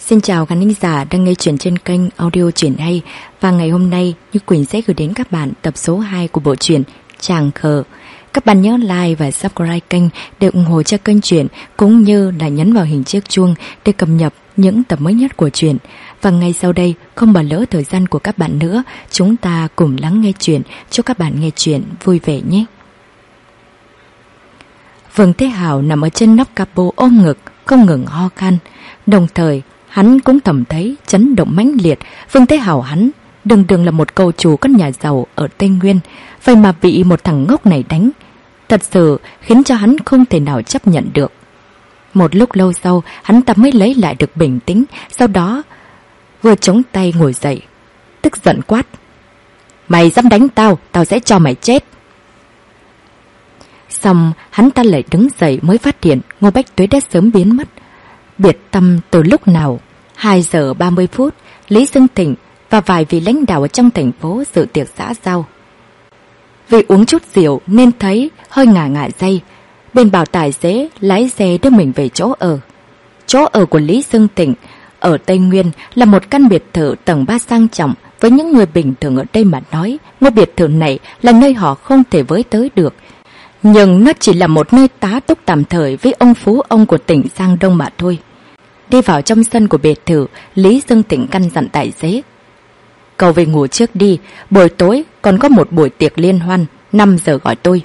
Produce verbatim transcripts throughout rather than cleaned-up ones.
Xin chào khán thính giả đang nghe chuyện trên kênh audio Chuyện Hay. Và ngày hôm nay Như Quỳnh sẽ gửi đến các bạn tập số hai của bộ truyện Chàng Khờ. Các bạn nhớ like và subscribe kênh để ủng hộ cho kênh truyện, cũng như là nhấn vào hình chiếc chuông để cập nhật những tập mới nhất của truyện. Và ngay sau đây, không bỏ lỡ thời gian của các bạn nữa, chúng ta cùng lắng nghe truyện. Chúc các bạn nghe truyện vui vẻ nhé. Vương Thế Hào nằm ở trên nóc capo ôm ngực, không ngừng ho khan. Đồng thời hắn cũng thầm thấy chấn động mãnh liệt. Vương Thế Hào hắn đường đường là một cậu chủ căn nhà giàu ở Tây Nguyên, vậy mà bị một thằng ngốc này đánh, thật sự khiến cho hắn không thể nào chấp nhận được. Một lúc lâu sau, hắn ta mới lấy lại được bình tĩnh, sau đó vừa chống tay ngồi dậy, tức giận quát: "Mày dám đánh tao, tao sẽ cho mày chết." Xong hắn ta lại đứng dậy mới phát hiện Ngô Bách Tuế đã sớm biến mất, biệt tâm từ lúc nào. Hai giờ ba mươi phút, Lý Dương Thịnh và vài vị lãnh đạo ở trong thành phố dự tiệc xã giao. Vì uống chút rượu nên thấy hơi ngả ngả dây, bên bảo tài xế lái xe đưa mình về chỗ ở. Chỗ ở của Lý Dương Thịnh ở Tây Nguyên là một căn biệt thự tầng ba sang trọng. Với những người bình thường ở đây mà nói, ngôi biệt thự này là nơi họ không thể với tới được. Nhưng nó chỉ là một nơi tá túc tạm thời với ông phú ông của tỉnh Giang Đông mà thôi. Đi vào trong sân của biệt thự, Lý Dương Thịnh căn dặn tài xế: "Cậu về ngủ trước đi, buổi tối còn có một buổi tiệc liên hoan, năm giờ gọi tôi."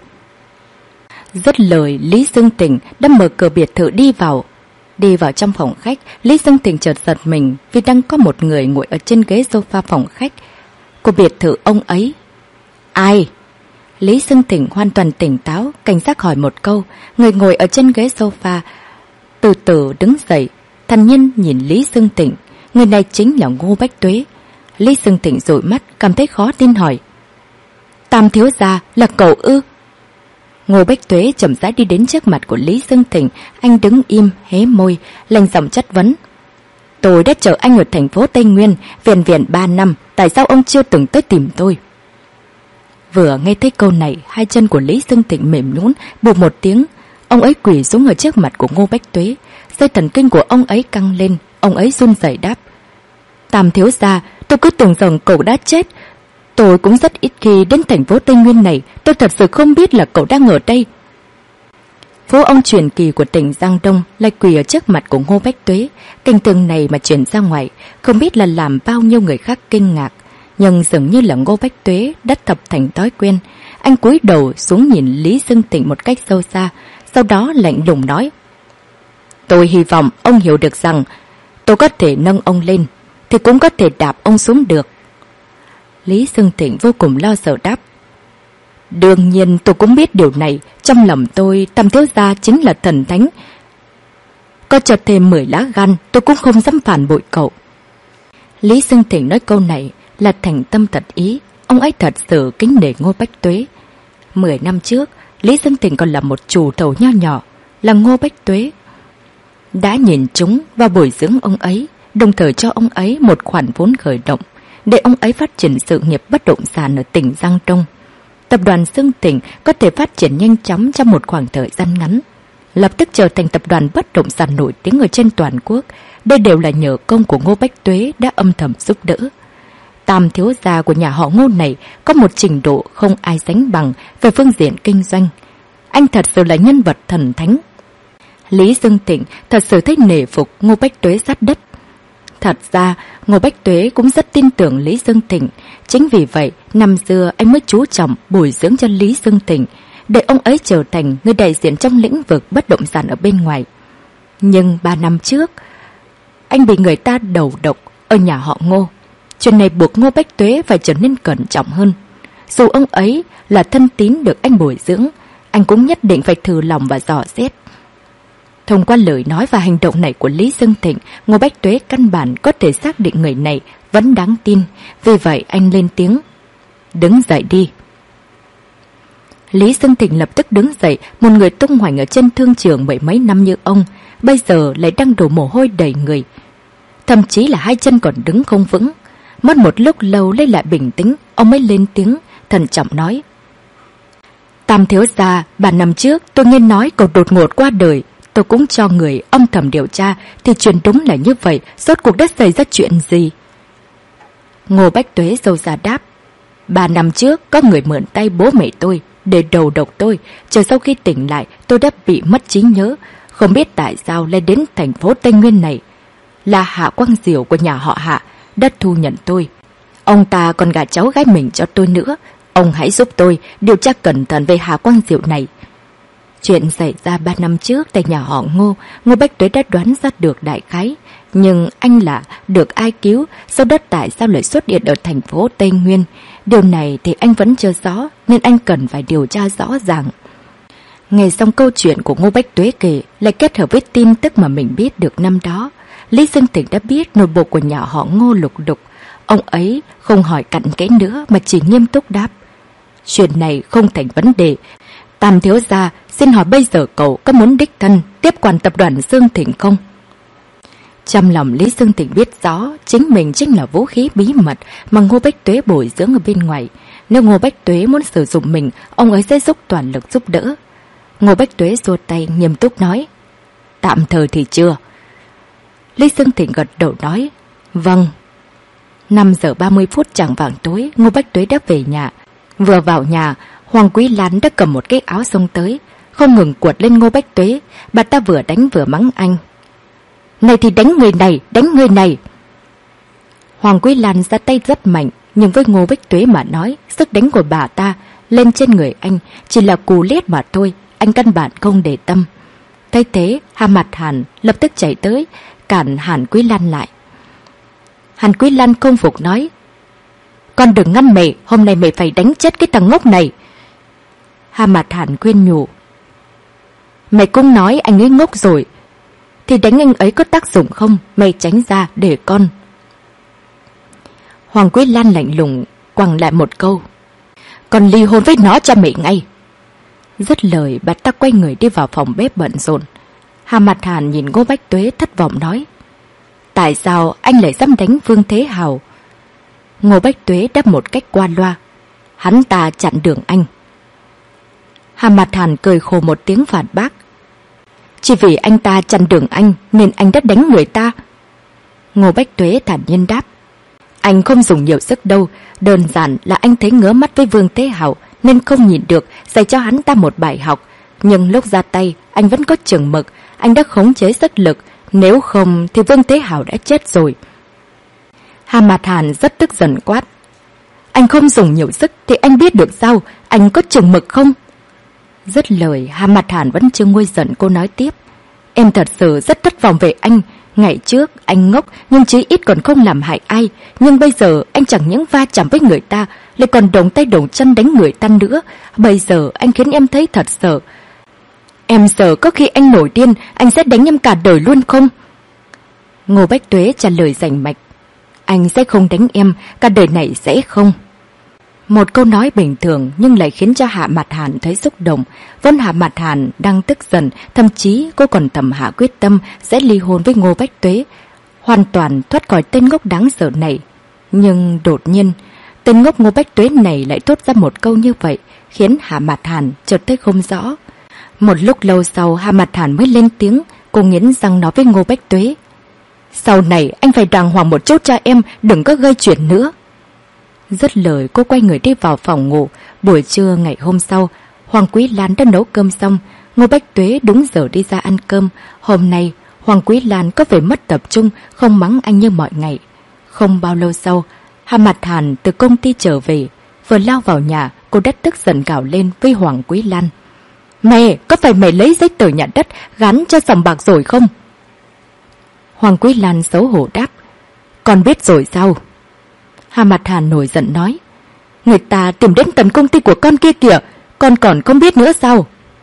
Dứt lời, Lý Dương Thịnh đã mở cửa biệt thự đi vào. Đi vào trong phòng khách, Lý Dương Thịnh chợt giật mình vì đang có một người ngồi ở trên ghế sofa phòng khách của biệt thự ông ấy. "Ai?" Lý Dương Thịnh hoàn toàn tỉnh táo, cảnh giác hỏi một câu. Người ngồi ở trên ghế sofa từ từ đứng dậy, thản nhiên nhìn Lý Dương Thịnh. Người này chính là Ngô Bách Tuế. Lý Dương Thịnh dụi mắt, cảm thấy khó tin hỏi: "Tam thiếu gia là cậu ư?" Ngô Bách Tuế chậm rãi đi đến trước mặt của Lý Dương Thịnh. Anh đứng im, hé môi, lạnh giọng chất vấn: "Tôi đã chờ anh ở thành phố Tây Nguyên viện viện ba năm, tại sao ông chưa từng tới tìm tôi?" Vừa nghe thấy câu này, hai chân của Lý Dương Thịnh mềm nhũn, bụp một tiếng, ông ấy quỳ xuống ở trước mặt của Ngô Bách Tuế. Dây thần kinh của ông ấy căng lên, ông ấy run rẩy đáp: "Tam thiếu gia, tôi cứ tưởng rằng cậu đã chết. Tôi cũng rất ít khi đến thành phố Tây Nguyên này, tôi thật sự không biết là cậu đang ở đây." Phú ông truyền kỳ của tỉnh Giang Đông lại quỳ ở trước mặt của Ngô Bách Tuế. Cảnh tượng này mà truyền ra ngoài, không biết là làm bao nhiêu người khác kinh ngạc. Nhưng dường như là Ngô Bách Tuế đã tập thành thói quen. Anh cúi đầu xuống nhìn Lý Dương Thịnh một cách sâu xa, sau đó lạnh lùng nói: "Tôi hy vọng ông hiểu được rằng tôi có thể nâng ông lên thì cũng có thể đạp ông xuống được." Lý Dương Thịnh vô cùng lo sợ đáp: "Đương nhiên tôi cũng biết điều này. Trong lòng tôi, Tam thiếu gia chính là thần thánh. Có chợt thêm mười lá gan, tôi cũng không dám phản bội cậu." Lý Dương Thịnh nói câu này là thành tâm thật ý. Ông ấy thật sự kính nể Ngô Bách Tuế. Mười năm trước, Lý Dương Thịnh còn là một chủ thầu nho nhỏ, là Ngô Bách Tuế đã nhìn chúng và bồi dưỡng ông ấy, đồng thời cho ông ấy một khoản vốn khởi động để ông ấy phát triển sự nghiệp bất động sản ở tỉnh Giang Đông. Tập đoàn Dương Thịnh có thể phát triển nhanh chóng trong một khoảng thời gian ngắn, lập tức trở thành tập đoàn bất động sản nổi tiếng ở trên toàn quốc. Đây đều là nhờ công của Ngô Bách Tuế đã âm thầm giúp đỡ. Tam thiếu gia của nhà họ Ngô này có một trình độ không ai sánh bằng về phương diện kinh doanh. Anh thật sự là nhân vật thần thánh. Lý Dương Thịnh thật sự thấy nể phục Ngô Bách Tuế sát đất. Thật ra Ngô Bách Tuế cũng rất tin tưởng Lý Dương Thịnh. Chính vì vậy năm xưa anh mới chú trọng bồi dưỡng cho Lý Dương Thịnh, để ông ấy trở thành người đại diện trong lĩnh vực bất động sản ở bên ngoài. Nhưng ba năm trước anh bị người ta đầu độc ở nhà họ Ngô. Chuyện này buộc Ngô Bách Tuế phải trở nên cẩn trọng hơn. Dù ông ấy là thân tín được anh bồi dưỡng, anh cũng nhất định phải thử lòng và dò xét. Thông qua lời nói và hành động này của Lý Dương Thịnh, Ngô Bách Tuế căn bản có thể xác định người này vẫn đáng tin. Vì vậy anh lên tiếng: "Đứng dậy đi." Lý Dương Thịnh lập tức đứng dậy. Một người tung hoành ở trên thương trường mười mấy năm như ông, bây giờ lại đang đổ mồ hôi đầy người, thậm chí là hai chân còn đứng không vững. Mất một lúc lâu lấy lại bình tĩnh, ông mới lên tiếng thận trọng nói: "Tam thiếu gia, ba năm trước tôi nghe nói cậu đột ngột qua đời. tôi cũng cho người âm thầm điều tra, thì chuyện đúng là như vậy, rốt cuộc đã xảy ra chuyện gì? Ngô Bách Tuế râu ra đáp. Ba năm trước, có người mượn tay bố mẹ tôi để đầu độc tôi. Chờ sau khi tỉnh lại, tôi đã bị mất trí nhớ. Không biết tại sao lại đến thành phố Tây Nguyên này. Là Hạ Quang Diệu của nhà họ Hạ đã thu nhận tôi. Ông ta còn gả cháu gái mình cho tôi nữa. Ông hãy giúp tôi điều tra cẩn thận về Hạ Quang Diệu này. Chuyện xảy ra ba năm trước tại nhà họ Ngô, Ngô Bách Tuế đã đoán ra được đại khái. Nhưng anh là được ai cứu, sau đó tại sao lại xuất hiện ở thành phố Tây Nguyên? Điều này thì anh vẫn chưa rõ, nên anh cần phải điều tra rõ ràng. Nghe xong câu chuyện của Ngô Bách Tuế kể, lại kết hợp với tin tức mà mình biết được năm đó. Lý Dương Tịnh đã biết nội bộ của nhà họ Ngô lục đục. Ông ấy không hỏi cặn kẽ nữa mà chỉ nghiêm túc đáp. Chuyện này không thành vấn đề. Tam thiếu gia, xin hỏi bây giờ cậu có muốn đích thân tiếp quản tập đoàn Dương Thịnh không? Trong lòng Lý Dương Thịnh biết rõ chính mình chính là vũ khí bí mật mà Ngô Bách Tuế bồi dưỡng ở bên ngoài. Nếu Ngô Bách Tuế muốn sử dụng mình, ông ấy sẽ giúp toàn lực giúp đỡ. Ngô Bách Tuế giơ tay nghiêm túc nói. Tạm thời thì chưa. Lý Dương Thịnh gật đầu nói. Vâng. năm giờ ba mươi phút chạng vạng tối, Ngô Bách Tuế đã về nhà. Vừa vào nhà, Hoàng Quý Lan đã cầm một cái áo xông tới, không ngừng quật lên Ngô Bách Tuế. Bà ta vừa đánh vừa mắng anh. Này thì đánh người này, đánh người này. Hoàng Quý Lan ra tay rất mạnh, nhưng với Ngô Bách Tuế mà nói, sức đánh của bà ta lên trên người anh chỉ là cú liếc mà thôi, anh căn bản không để tâm. Thấy thế, Hà Mặt Hàn lập tức chạy tới, cản Hàn Quý Lan lại. Hàn Quý Lan không phục nói. Con đừng ngăn mẹ, hôm nay mẹ phải đánh chết cái thằng ngốc này. Hà Mặt Hàn khuyên nhủ. Mẹ cũng nói anh ấy ngốc rồi, thì đánh anh ấy có tác dụng không? Mẹ tránh ra để con. Hoàng Quý Lan lạnh lùng quăng lại một câu. Con ly hôn với nó cho mẹ ngay. Dứt lời, bà ta quay người đi vào phòng bếp bận rộn. Hà Mặt Hàn nhìn Ngô Bách Tuế thất vọng nói. Tại sao anh lại dám đánh Vương Thế Hào? Ngô Bách Tuế đáp một cách qua loa. Hắn ta chặn đường anh. Hà Mặt Hàn cười khổ một tiếng phản bác. Chỉ vì anh ta chặn đường anh nên anh đã đánh người ta. Ngô Bách Tuế thản nhiên đáp. Anh không dùng nhiều sức đâu, đơn giản là anh thấy ngứa mắt với Vương Thế Hào nên không nhìn được, dạy cho hắn ta một bài học. Nhưng lúc ra tay, anh vẫn có chừng mực, anh đã khống chế sức lực, nếu không thì Vương Thế Hào đã chết rồi. Hà Mạt Hàn rất tức giận quát. Anh không dùng nhiều sức thì anh biết được sao, anh có chừng mực không? Dứt lời, Hà Mạt Hàn vẫn chưa nguôi giận, cô nói tiếp. Em thật sự rất thất vọng về anh. Ngày trước anh ngốc nhưng chí ít còn không làm hại ai, nhưng bây giờ anh chẳng những va chạm với người ta lại còn động tay động chân đánh người ta nữa. Bây giờ anh khiến em thấy thật sợ. Em sợ có khi anh nổi điên, anh sẽ đánh em cả đời luôn không? Ngô Bách Tuế trả lời rành mạch. Anh sẽ không đánh em, cả đời này sẽ không. Một câu nói bình thường nhưng lại khiến cho Hạ Mạt Hàn thấy xúc động. Vốn Hạ Mạt Hàn đang tức giận, thậm chí cô còn thầm hạ quyết tâm sẽ ly hôn với Ngô Bách Tuế, hoàn toàn thoát khỏi tên ngốc đáng sợ này. Nhưng đột nhiên, tên ngốc Ngô Bách Tuế này lại thốt ra một câu như vậy, khiến Hạ Mạt Hàn chợt thấy không rõ. Một lúc lâu sau, Hạ Mạt Hàn mới lên tiếng, cô nghiến răng nói với Ngô Bách Tuế. Sau này anh phải đàng hoàng một chút cho em, đừng có gây chuyện nữa. Dứt lời, cô quay người đi vào phòng ngủ. Buổi trưa ngày hôm sau, Hoàng Quý Lan đã nấu cơm xong. Ngô Bách Tuế đúng giờ đi ra ăn cơm. Hôm nay, Hoàng Quý Lan có vẻ mất tập trung, không mắng anh như mọi ngày. Không bao lâu sau, Hà Mạt Hàn từ công ty trở về. Vừa lao vào nhà, cô đã tức giận gào lên với Hoàng Quý Lan. Mẹ, có phải mẹ lấy giấy tờ nhà đất gắn cho sòng bạc rồi không? Hoàng Quý Lan xấu hổ đáp. Con biết rồi sao? Hà Mạt Hàn nổi giận nói. Người ta tìm đến tận công ty của con kia kìa, con còn không biết nữa sao?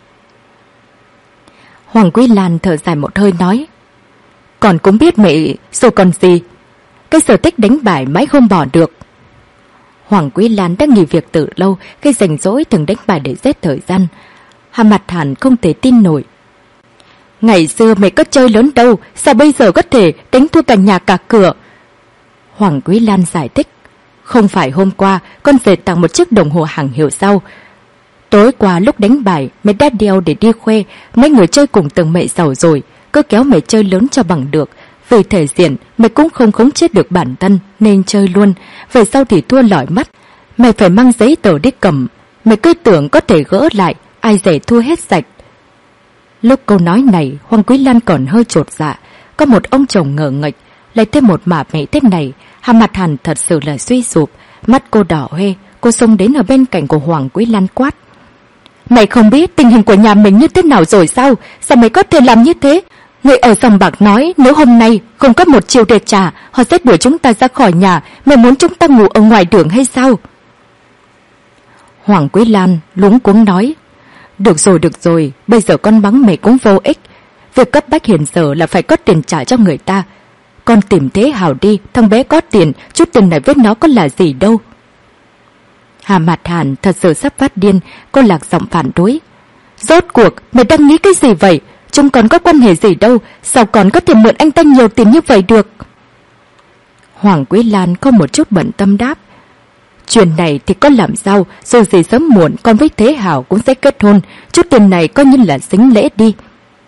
Hoàng Quý Lan thở dài một hơi nói. Con cũng biết mẹ rồi còn gì. Cái sở thích đánh bài mãi không bỏ được. Hoàng Quý Lan đã nghỉ việc từ lâu, cái rảnh rỗi thường đánh bài để giết thời gian. Hà Mạt Hàn không thể tin nổi. Ngày xưa mẹ có chơi lớn đâu, sao bây giờ có thể đánh thua cả nhà cả cửa? Hoàng Quý Lan giải thích. Không phải hôm qua con về tặng một chiếc đồng hồ hàng hiệu sao? Tối qua lúc đánh bài, mẹ đã đeo để đi khoe, mấy người chơi cùng tưởng mẹ giàu rồi, cứ kéo mẹ chơi lớn cho bằng được. Vì thể diện, mẹ cũng không khống chế được bản thân nên chơi luôn, về sau thì thua lỏi mắt. Mẹ phải mang giấy tờ đi cầm, mẹ cứ tưởng có thể gỡ lại, ai dè thua hết sạch. Lúc câu nói này, Hoàng Quý Lan còn hơi chột dạ, có một ông chồng ngờ nghệch, lại thêm một bà mẹ thế này, Hà Mặt Hàn thật sự là suy sụp, mắt cô đỏ hoe, cô xông đến ở bên cạnh của Hoàng Quý Lan quát. Mày không biết tình hình của nhà mình như thế nào rồi sao? Sao mày có thể làm như thế? Người ở sòng bạc nói nếu hôm nay không có một triệu để trả, họ sẽ đuổi chúng ta ra khỏi nhà. Mày muốn chúng ta ngủ ở ngoài đường hay sao? Hoàng Quý Lan luống cuống nói. Được rồi, được rồi, bây giờ con mắng mày cũng vô ích. Việc cấp bách hiện giờ là phải có tiền trả cho người ta. Con tìm Thế Hào đi, thằng bé có tiền, chút tiền này với nó có là gì đâu. Hà Mặt Hàn thật sự sắp phát điên, cô lạc giọng phản đối. Rốt cuộc, mày đang nghĩ cái gì vậy? Chúng còn có quan hệ gì đâu, sao còn có thể mượn anh ta nhiều tiền như vậy được? Hoàng Quý Lan có một chút bận tâm đáp. Chuyện này thì có làm sao, dù gì sớm muộn con với Thế Hào cũng sẽ kết hôn, chút tiền này coi như là xính lễ đi.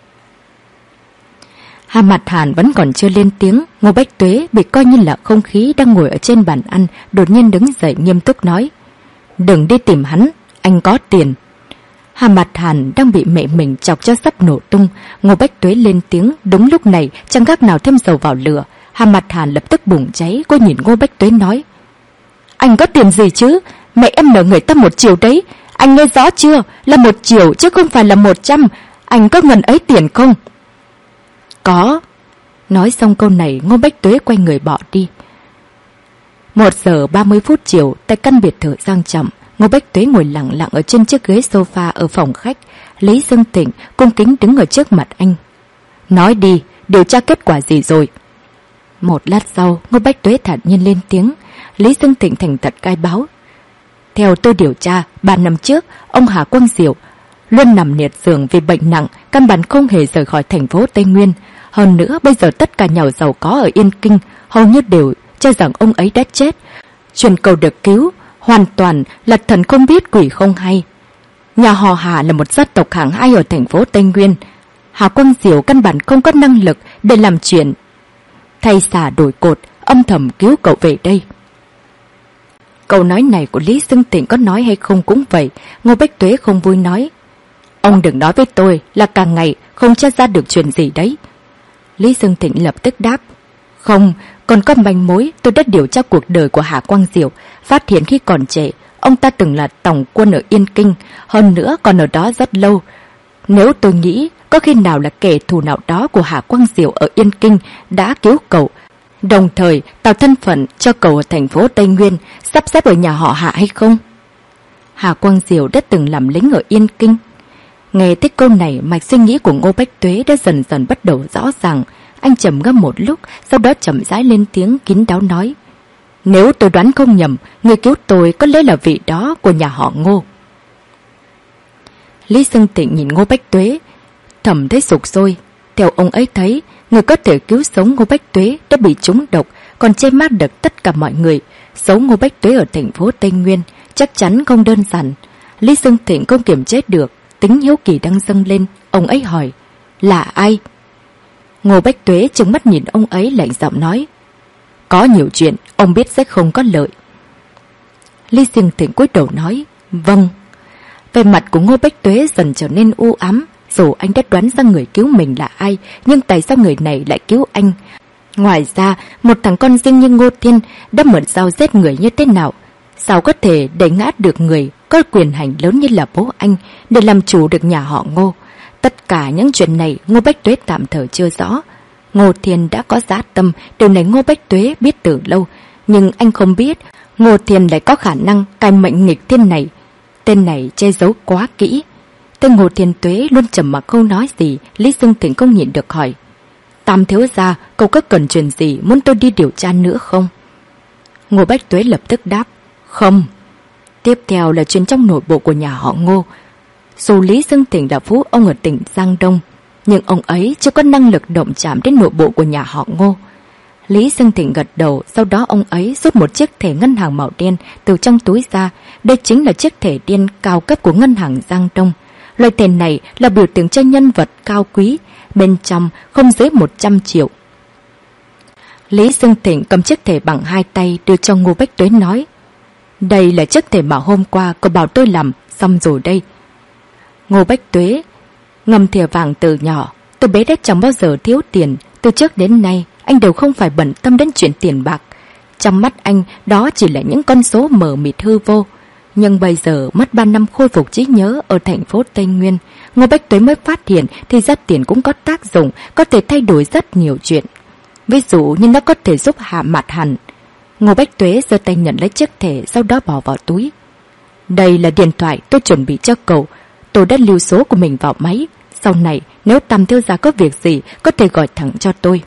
Hà Mặt Hàn vẫn còn chưa lên tiếng, Ngô Bách Tuế bị coi như là không khí đang ngồi ở trên bàn ăn, đột nhiên đứng dậy nghiêm túc nói. Đừng đi tìm hắn, anh có tiền. Hà Mặt Hàn đang bị mẹ mình chọc cho sắp nổ tung, Ngô Bách Tuế lên tiếng, đúng lúc này chẳng khác nào thêm dầu vào lửa. Hà Mặt Hàn lập tức bùng cháy, cô nhìn Ngô Bách Tuế nói. Anh có tiền gì chứ? Mẹ em nợ người ta một triệu đấy. Anh nghe rõ chưa? Là một triệu chứ không phải là một trăm. Anh có ngần ấy tiền không? Có. Nói xong câu này, Ngô Bách Tuế quay người bỏ đi. Một giờ ba mươi phút chiều, tại căn biệt thự sang trọng, Ngô Bách Tuế ngồi lặng lặng ở trên chiếc ghế sofa ở phòng khách. Lý Dương Tịnh cung kính đứng ở trước mặt anh. Nói đi, điều tra kết quả gì rồi? Một lát sau, Ngô Bách Tuế thản nhiên lên tiếng. Lý Dương Tịnh thành thật khai báo. Theo tôi điều tra, ba năm trước, ông Hà Quang Diệu luôn nằm liệt giường vì bệnh nặng, căn bản không hề rời khỏi thành phố Tây Nguyên. Hơn nữa, bây giờ tất cả nhà giàu có ở Yên Kinh hầu như đều cho rằng ông ấy đã chết. Chuyện cầu được cứu hoàn toàn là thần không biết quỷ không hay. Nhà họ Hà là một gia tộc hạng hai ở thành phố Tây Nguyên. Hà Quang Diệu căn bản không có năng lực để làm chuyện thay xả đổi cột, âm thầm cứu cậu về đây. Câu nói này của Lý Dương Tịnh có nói hay không cũng vậy, Ngô Bách Tuế không vui nói. Ông đừng nói với tôi là càng ngày không tra ra được chuyện gì đấy. Lý Dương Tịnh lập tức đáp. Không, còn có manh mối, tôi đã điều tra cuộc đời của Hà Quang Diệu, phát hiện khi còn trẻ, ông ta từng là tổng quân ở Yên Kinh, hơn nữa còn ở đó rất lâu. Nếu tôi nghĩ có khi nào là kẻ thù nào đó của Hà Quang Diệu ở Yên Kinh đã cứu cậu, đồng thời tạo thân phận cho cậu ở thành phố Tây Nguyên, sắp xếp ở nhà họ Hạ hay không? Hà Quang Diệu đã từng làm lính ở Yên Kinh. Nghe tới câu này, mạch suy nghĩ của Ngô Bách Tuế đã dần dần bắt đầu rõ ràng. Anh trầm ngâm một lúc, sau đó chậm rãi lên tiếng kín đáo nói. Nếu tôi đoán không nhầm, người cứu tôi có lẽ là vị đó của nhà họ Ngô. Lý Dương Tịnh nhìn Ngô Bách Tuế, thầm thấy sục sôi. Theo ông ấy thấy, người có thể cứu sống Ngô Bách Tuế đã bị trúng độc, còn che mắt được tất cả mọi người. Sống Ngô Bách Tuế ở thành phố Tây Nguyên chắc chắn không đơn giản. Lý Dương Tịnh không kiềm chế được, tính hiếu kỳ đang dâng lên. Ông ấy hỏi, là ai? Ngô Bách Tuế trừng mắt nhìn ông ấy lạnh giọng nói, có nhiều chuyện ông biết sẽ không có lợi. Lý Dương Tịnh cúi đầu nói, vâng. Về mặt của Ngô Bách Tuế dần trở nên u ám. Dù anh đã đoán ra người cứu mình là ai, nhưng tại sao người này lại cứu anh? Ngoài ra, một thằng con riêng như Ngô Thiên đã mượn dao giết người như thế nào? Sao có thể đẩy ngã được người có quyền hành lớn như là bố anh để làm chủ được nhà họ Ngô? Tất cả những chuyện này Ngô Bách Tuế tạm thời chưa rõ. Ngô Thiên đã có dã tâm, điều này Ngô Bách Tuế biết từ lâu. Nhưng anh không biết Ngô Thiên lại có khả năng cai mệnh nghịch thiên này. Tên này che giấu quá kỹ. Tên Ngô Thiên Tuế luôn trầm mặc không nói gì. Lý Dương Tịnh không nhịn được hỏi, Tam thiếu gia, cậu có cần chuyện gì muốn tôi đi điều tra nữa không? Ngô Bách Tuế lập tức đáp, không. Tiếp theo là chuyện trong nội bộ của nhà họ Ngô. Dù Lý Dương Tịnh là phú ông ở tỉnh Giang Đông, nhưng ông ấy chưa có năng lực động chạm đến nội bộ của nhà họ Ngô. Lý Dương Thịnh gật đầu, sau đó ông ấy rút một chiếc thẻ ngân hàng màu đen từ trong túi ra. Đây chính là chiếc thẻ đen cao cấp của ngân hàng Giang Đông. Loại thẻ này là biểu tượng cho nhân vật cao quý, bên trong không dưới một trăm triệu. Lý Dương Thịnh cầm chiếc thẻ bằng hai tay đưa cho Ngô Bách Tuế nói: đây là chiếc thẻ mà hôm qua cậu bảo tôi làm, xong rồi đây. Ngô Bách Tuế ngầm thìa vàng từ nhỏ, từ bé đã chẳng bao giờ thiếu tiền. Từ trước đến nay anh đều không phải bận tâm đến chuyện tiền bạc. Trong mắt anh đó chỉ là những con số mờ mịt hư vô. Nhưng bây giờ mất ba năm khôi phục trí nhớ ở thành phố Tây Nguyên, Ngô Bách Tuế mới phát hiện thì ra tiền cũng có tác dụng, có thể thay đổi rất nhiều chuyện. Ví dụ như nó có thể giúp hạ mặt hẳn. Ngô Bách Tuế giơ tay nhận lấy chiếc thẻ, sau đó bỏ vào túi. Đây là điện thoại tôi chuẩn bị cho cậu. Tôi đã lưu số của mình vào máy. Sau này nếu Tam thiếu gia có việc gì có thể gọi thẳng cho tôi.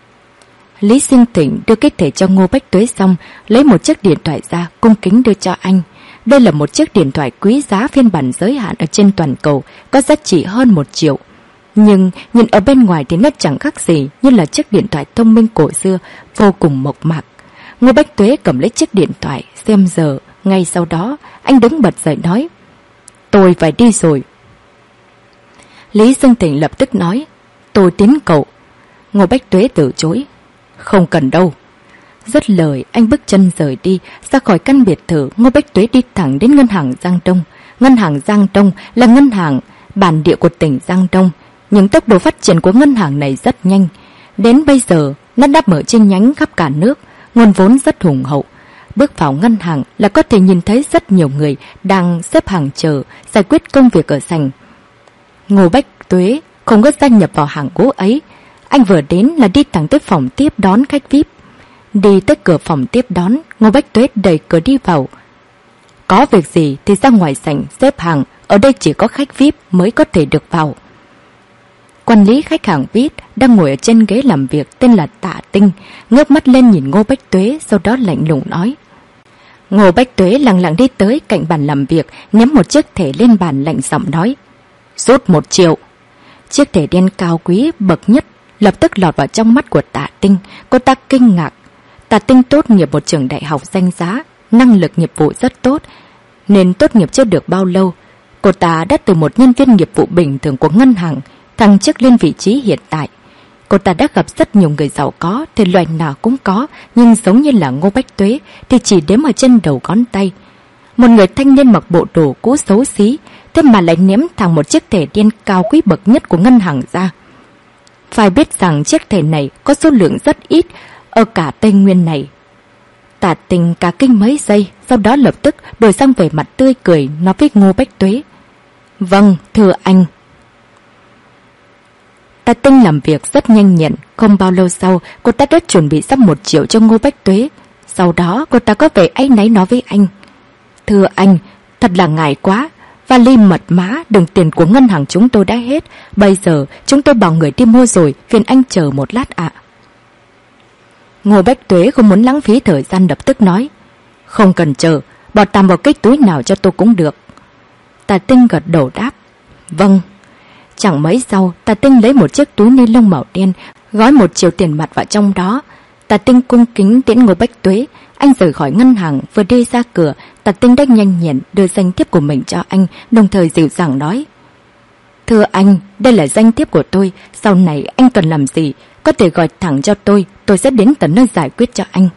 Lý Dương Thịnh đưa cái thẻ cho Ngô Bách Tuế xong, lấy một chiếc điện thoại ra, cung kính đưa cho anh. Đây là một chiếc điện thoại quý giá phiên bản giới hạn ở trên toàn cầu, có giá trị hơn một triệu. Nhưng nhìn ở bên ngoài thì nó chẳng khác gì như là chiếc điện thoại thông minh cổ xưa, vô cùng mộc mạc. Ngô Bách Tuế cầm lấy chiếc điện thoại, xem giờ. Ngay sau đó, anh đứng bật dậy nói: tôi phải đi rồi. Lý Dương Thịnh lập tức nói: tôi tín cậu. Ngô Bách Tuế từ chối: không cần đâu. Dứt lời, anh bước chân rời đi. Ra khỏi căn biệt thự, Ngô Bách Tuế đi thẳng đến ngân hàng Giang Đông. Ngân hàng Giang Đông là ngân hàng bản địa của tỉnh Giang Đông, nhưng tốc độ phát triển của ngân hàng này rất nhanh. Đến bây giờ, nó đã mở chi nhánh khắp cả nước, nguồn vốn rất hùng hậu. Bước vào ngân hàng là có thể nhìn thấy rất nhiều người đang xếp hàng chờ giải quyết công việc ở sảnh. Ngô Bách Tuế không có gia nhập vào hàng ngũ ấy. Anh vừa đến là đi thẳng tới phòng tiếp đón khách vi ai pi. Đi tới cửa phòng tiếp đón, Ngô Bách Tuế đẩy cửa đi vào. Có việc gì thì ra ngoài sảnh xếp hàng, ở đây chỉ có khách vi ai pi mới có thể được vào. Quản lý khách hàng vi ai pi đang ngồi ở trên ghế làm việc tên là Tạ Tinh, ngước mắt lên nhìn Ngô Bách Tuế, sau đó lạnh lùng nói. Ngô Bách Tuế lặng lặng đi tới cạnh bàn làm việc, ném một chiếc thẻ lên bàn, lạnh giọng nói: rút một triệu. Chiếc thẻ đen cao quý bậc nhất lập tức lọt vào trong mắt của Tạ Tinh. Cô ta kinh ngạc. Tạ Tinh tốt nghiệp một trường đại học danh giá, năng lực nghiệp vụ rất tốt, nên tốt nghiệp chưa được bao lâu, cô ta đã từ một nhân viên nghiệp vụ bình thường của ngân hàng thăng chức lên vị trí hiện tại. Cô ta đã gặp rất nhiều người giàu có, thì loại nào cũng có, nhưng giống như là Ngô Bách Tuế thì chỉ đếm ở trên đầu ngón tay. Một người thanh niên mặc bộ đồ cũ xấu xí, thế mà lại ném thẳng một chiếc thẻ đen cao quý bậc nhất của ngân hàng ra. Phải biết rằng chiếc thẻ này có số lượng rất ít ở cả Tây Nguyên này. Tạ Tinh cả kinh mấy giây, sau đó lập tức đổi sang vẻ mặt tươi cười, nói với Ngô Bách Tuế: vâng, thưa anh. Tạ Tinh làm việc rất nhanh nhẹn, không bao lâu sau cô ta đã chuẩn bị sắp một triệu cho Ngô Bách Tuế. Sau đó cô ta có vẻ áy náy nói với anh: thưa anh, thật là ngại quá, vali mật mã đồng tiền của ngân hàng chúng tôi đã hết, bây giờ chúng tôi bảo người đi mua rồi, phiền anh chờ một lát ạ. Ngô Bách Tuế không muốn lãng phí thời gian, lập tức nói: không cần chờ, bỏ tạm vào cái túi nào cho tôi cũng được. Tạ Tinh gật đầu đáp: vâng. Chẳng mấy sau, Tạ Tinh lấy một chiếc túi ni lông màu đen, gói một triệu tiền mặt vào trong đó. Tạ Tinh cung kính tiễn Ngô Bách Tuế. Anh rời khỏi ngân hàng, vừa đi ra cửa, Tạ Tinh đã nhanh nhẹn đưa danh thiếp của mình cho anh, đồng thời dịu dàng nói: thưa anh, đây là danh thiếp của tôi, sau này anh cần làm gì có thể gọi thẳng cho tôi, tôi sẽ đến tận nơi giải quyết cho anh.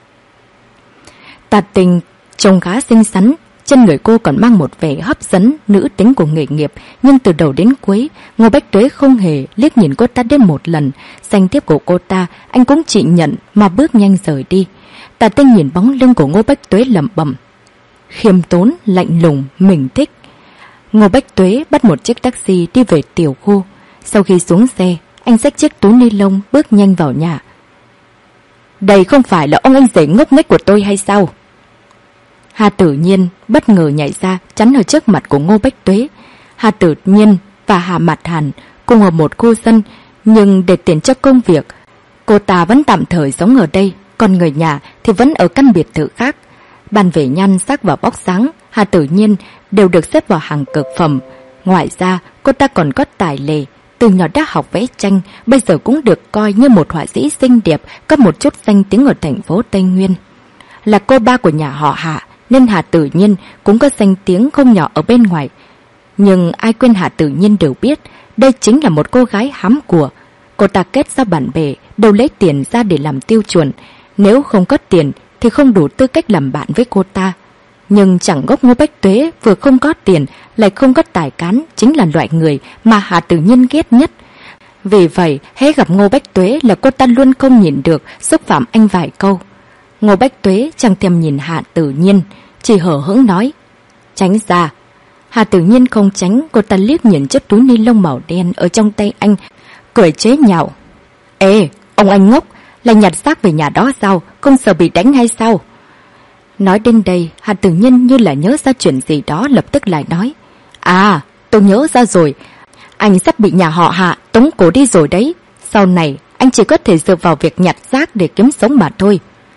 Tạ Tinh trông khá xinh xắn, trên người cô còn mang một vẻ hấp dẫn nữ tính của nghề nghiệp, nhưng từ đầu đến cuối Ngô Bách Tuế không hề liếc nhìn cô ta đến một lần. Danh thiếp của cô ta anh cũng chỉ nhận mà bước nhanh rời đi. Tạ Tinh nhìn bóng lưng của Ngô Bách Tuế lẩm bẩm: khiêm tốn, lạnh lùng, mình thích. Ngô Bách Tuế bắt một chiếc taxi đi về tiểu khu. Sau khi xuống xe, anh xách chiếc túi ni lông bước nhanh vào nhà. Đây không phải là ông anh rể ngốc nghếch của tôi hay sao? Hà Tử Nhiên bất ngờ nhảy ra chắn ở trước mặt của Ngô Bách Tuế. Hà Tử Nhiên và Hà Mạt Hàn cùng ở một khu dân, nhưng để tiền cho công việc, cô ta vẫn tạm thời sống ở đây, còn người nhà thì vẫn ở căn biệt thự khác. Bàn về nhan sắc và bóc sáng, Hà Tử Nhiên đều được xếp vào hàng cực phẩm. Ngoài ra, cô ta còn có tài lề, từ nhỏ đã học vẽ tranh, bây giờ cũng được coi như một họa sĩ xinh đẹp, có một chút danh tiếng ở thành phố Tây Nguyên. Là cô ba của nhà họ Hạ, nên Hạ Tử Nhiên cũng có danh tiếng không nhỏ ở bên ngoài. Nhưng ai quên Hạ Tử Nhiên đều biết, đây chính là một cô gái hám của. Cô ta kết giao bạn bè, đều lấy tiền ra để làm tiêu chuẩn. Nếu không có tiền thì không đủ tư cách làm bạn với cô ta. Nhưng chẳng ngốc Ngô Bách Tuế vừa không có tiền, lại không có tài cán, chính là loại người mà Hạ Tử Nhiên ghét nhất. Vì vậy, hễ gặp Ngô Bách Tuế là cô ta luôn không nhìn được, xúc phạm anh vài câu. Ngô Bách Tuế chẳng thèm nhìn Hạ Tử Nhiên, chỉ hở hững nói: "Tránh ra." Hạ Tử Nhiên không tránh, cô ta liếc nhìn chiếc túi ni lông màu đen ở trong tay anh, cười chế nhạo: "Ê, ông anh ngốc, lại nhặt xác về nhà đó sao, không sợ bị đánh hay sao?" Nói đến đây, Hạ Tử Nhiên như là nhớ ra chuyện gì đó, lập tức lại nói: "À, tôi nhớ ra rồi, anh sắp bị nhà họ Hạ tống cổ đi rồi đấy. Sau này anh chỉ có thể dựa vào việc nhặt xác để kiếm sống mà thôi."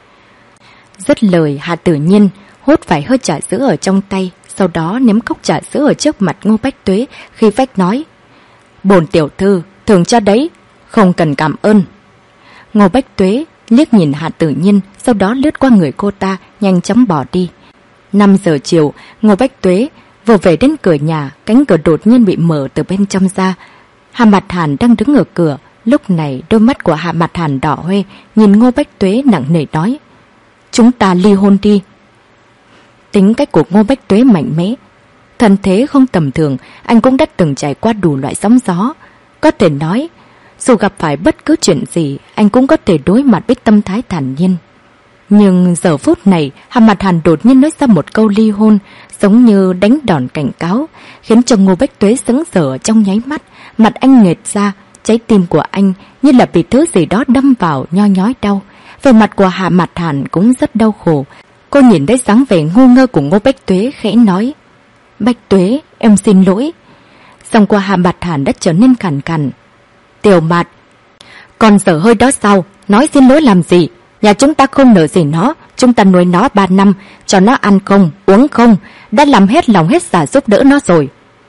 Dứt lời, Hạ Tử Nhiên hút vài hơi trà sữa ở trong tay, sau đó ném cốc trà sữa ở trước mặt Ngô Bách Tuế, khi phách nói: "Bổn tiểu thư thường cho đấy, không cần cảm ơn." Ngô Bách Tuế liếc nhìn Hạ Tử Nhiên, sau đó lướt qua người cô ta, nhanh chóng bỏ đi. Năm giờ chiều, Ngô Bách Tuế vừa về đến cửa nhà, cánh cửa đột nhiên bị mở từ bên trong ra. Hạ Mặt Hàn đang đứng ở cửa, lúc này đôi mắt của Hạ Mặt Hàn đỏ hoe, nhìn Ngô Bách Tuế nặng nề nói: "Chúng ta ly hôn đi." Tính cách của Ngô Bách Tuế mạnh mẽ, thân thế không tầm thường, anh cũng đã từng trải qua đủ loại sóng gió. Có thể nói, dù gặp phải bất cứ chuyện gì, anh cũng có thể đối mặt với tâm thái thản nhiên. Nhưng giờ phút này, Hạ Mặt Hàn đột nhiên nói ra một câu ly hôn, giống như đánh đòn cảnh cáo, khiến cho Ngô Bách Tuế sững sờ trong nháy mắt, mặt anh nghệt ra, trái tim của anh như là bị thứ gì đó đâm vào, nho nhói đau. Về mặt của Hạ Mặt Hàn cũng rất đau khổ. Cô nhìn thấy dáng vẻ ngu ngơ của Ngô Bách Tuế, khẽ nói: "Bách Tuế, em xin lỗi." Giọng của Hạ Mặt Hàn đã trở nên khàn khàn: "Tiểu Mạt, còn dở hơi đó sao? Nói xin lỗi làm gì? Nhà chúng ta không nợ gì nó, chúng ta nuôi nó ba năm, cho nó ăn không, uống không, đã làm hết lòng hết dạ giúp đỡ nó rồi."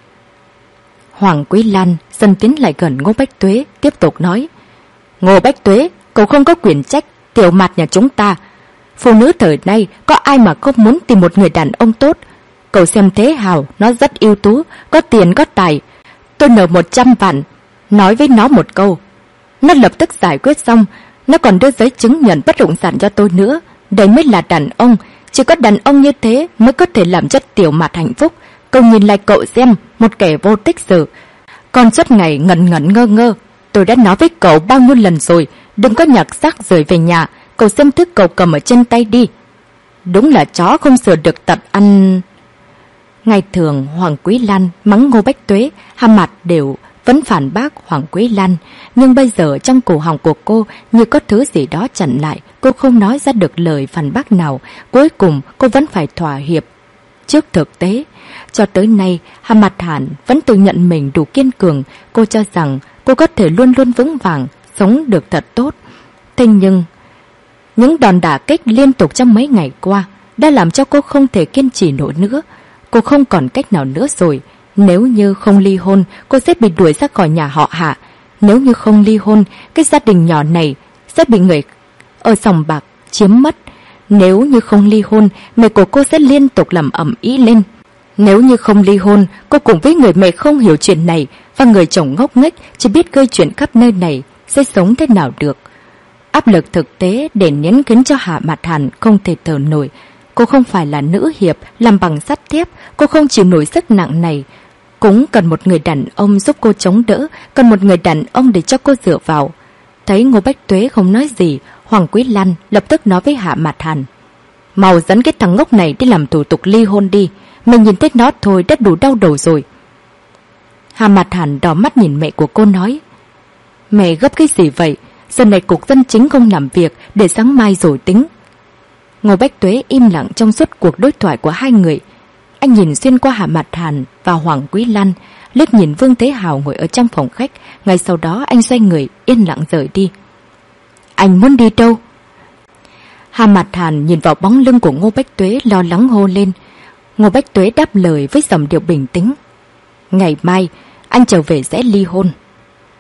Hoàng Quý Lan dần tiến lại gần Ngô Bách Tuế, tiếp tục nói: "Ngô Bách Tuế, cậu không có quyền trách Tiểu Mạt nhà chúng ta. Phụ nữ thời nay có ai mà không muốn tìm một người đàn ông tốt. Cậu xem Thế Hào, nó rất ưu tú, có tiền có tài. Tôi nợ một trăm vạn, nói với nó một câu, nó lập tức giải quyết xong. Nó còn đưa giấy chứng nhận bất động sản cho tôi nữa. Đấy mới là đàn ông. Chỉ có đàn ông như thế mới có thể làm cho Tiểu Mạt hạnh phúc. Cậu nhìn lại cậu xem, một kẻ vô tích sự, còn suốt ngày ngẩn ngẩn ngơ ngơ. Tôi đã nói với cậu bao nhiêu lần rồi, đừng có nhặt xác rời về nhà. Cậu xem thứ cậu cầm ở trên tay đi. Đúng là chó không sửa được tật ăn." Ngày thường Hoàng Quý Lan mắng Ngô Bách Tuế, Hạ Mặt đều vẫn phản bác Hoàng Quý Lan, nhưng bây giờ trong cổ họng của cô như có thứ gì đó chặn lại, cô không nói ra được lời phản bác nào. Cuối cùng cô vẫn phải thỏa hiệp trước thực tế. Cho tới nay, Hạ Mặt Hàn vẫn tự nhận mình đủ kiên cường. Cô cho rằng cô có thể luôn luôn vững vàng, sống được thật tốt. Thế nhưng những đòn đả kích liên tục trong mấy ngày qua đã làm cho cô không thể kiên trì nổi nữa. Cô không còn cách nào nữa rồi. Nếu như không ly hôn, cô sẽ bị đuổi ra khỏi nhà họ Hạ. Nếu như không ly hôn, cái gia đình nhỏ này sẽ bị người ở sòng bạc chiếm mất. Nếu như không ly hôn, mẹ của cô sẽ liên tục làm ầm ĩ lên. Nếu như không ly hôn, cô cùng với người mẹ không hiểu chuyện này và người chồng ngốc nghếch chỉ biết gây chuyện khắp nơi này sẽ sống thế nào được. Áp lực thực tế để nhấn khiến cho Hạ Mặt Hàn không thể thở nổi. Cô không phải là nữ hiệp làm bằng sắt thép, cô không chịu nổi sức nặng này. Cũng cần một người đàn ông giúp cô chống đỡ, cần một người đàn ông để cho cô dựa vào. Thấy Ngô Bách Tuế không nói gì, Hoàng Quý Lan lập tức nói với Hạ Mặt Hàn: "Mau dẫn cái thằng ngốc này đi làm thủ tục ly hôn đi. Mình nhìn thấy nó thôi đã đủ đau đầu rồi." Hạ Mặt Hàn đỏ mắt nhìn mẹ của cô nói: "Mẹ gấp cái gì vậy? Giờ này cục dân chính không làm việc, để sáng mai rồi tính." Ngô Bách Tuế im lặng trong suốt cuộc đối thoại của hai người. Anh nhìn xuyên qua Hạ Mặt Hàn và Hoàng Quý Lan, liếc nhìn Vương Thế Hào ngồi ở trong phòng khách. Ngay sau đó anh xoay người yên lặng rời đi. "Anh muốn đi đâu?" Hạ Mặt Hàn nhìn vào bóng lưng của Ngô Bách Tuế, lo lắng hô lên. Ngô Bách Tuế đáp lời với giọng điệu bình tĩnh: "Ngày mai anh trở về sẽ ly hôn."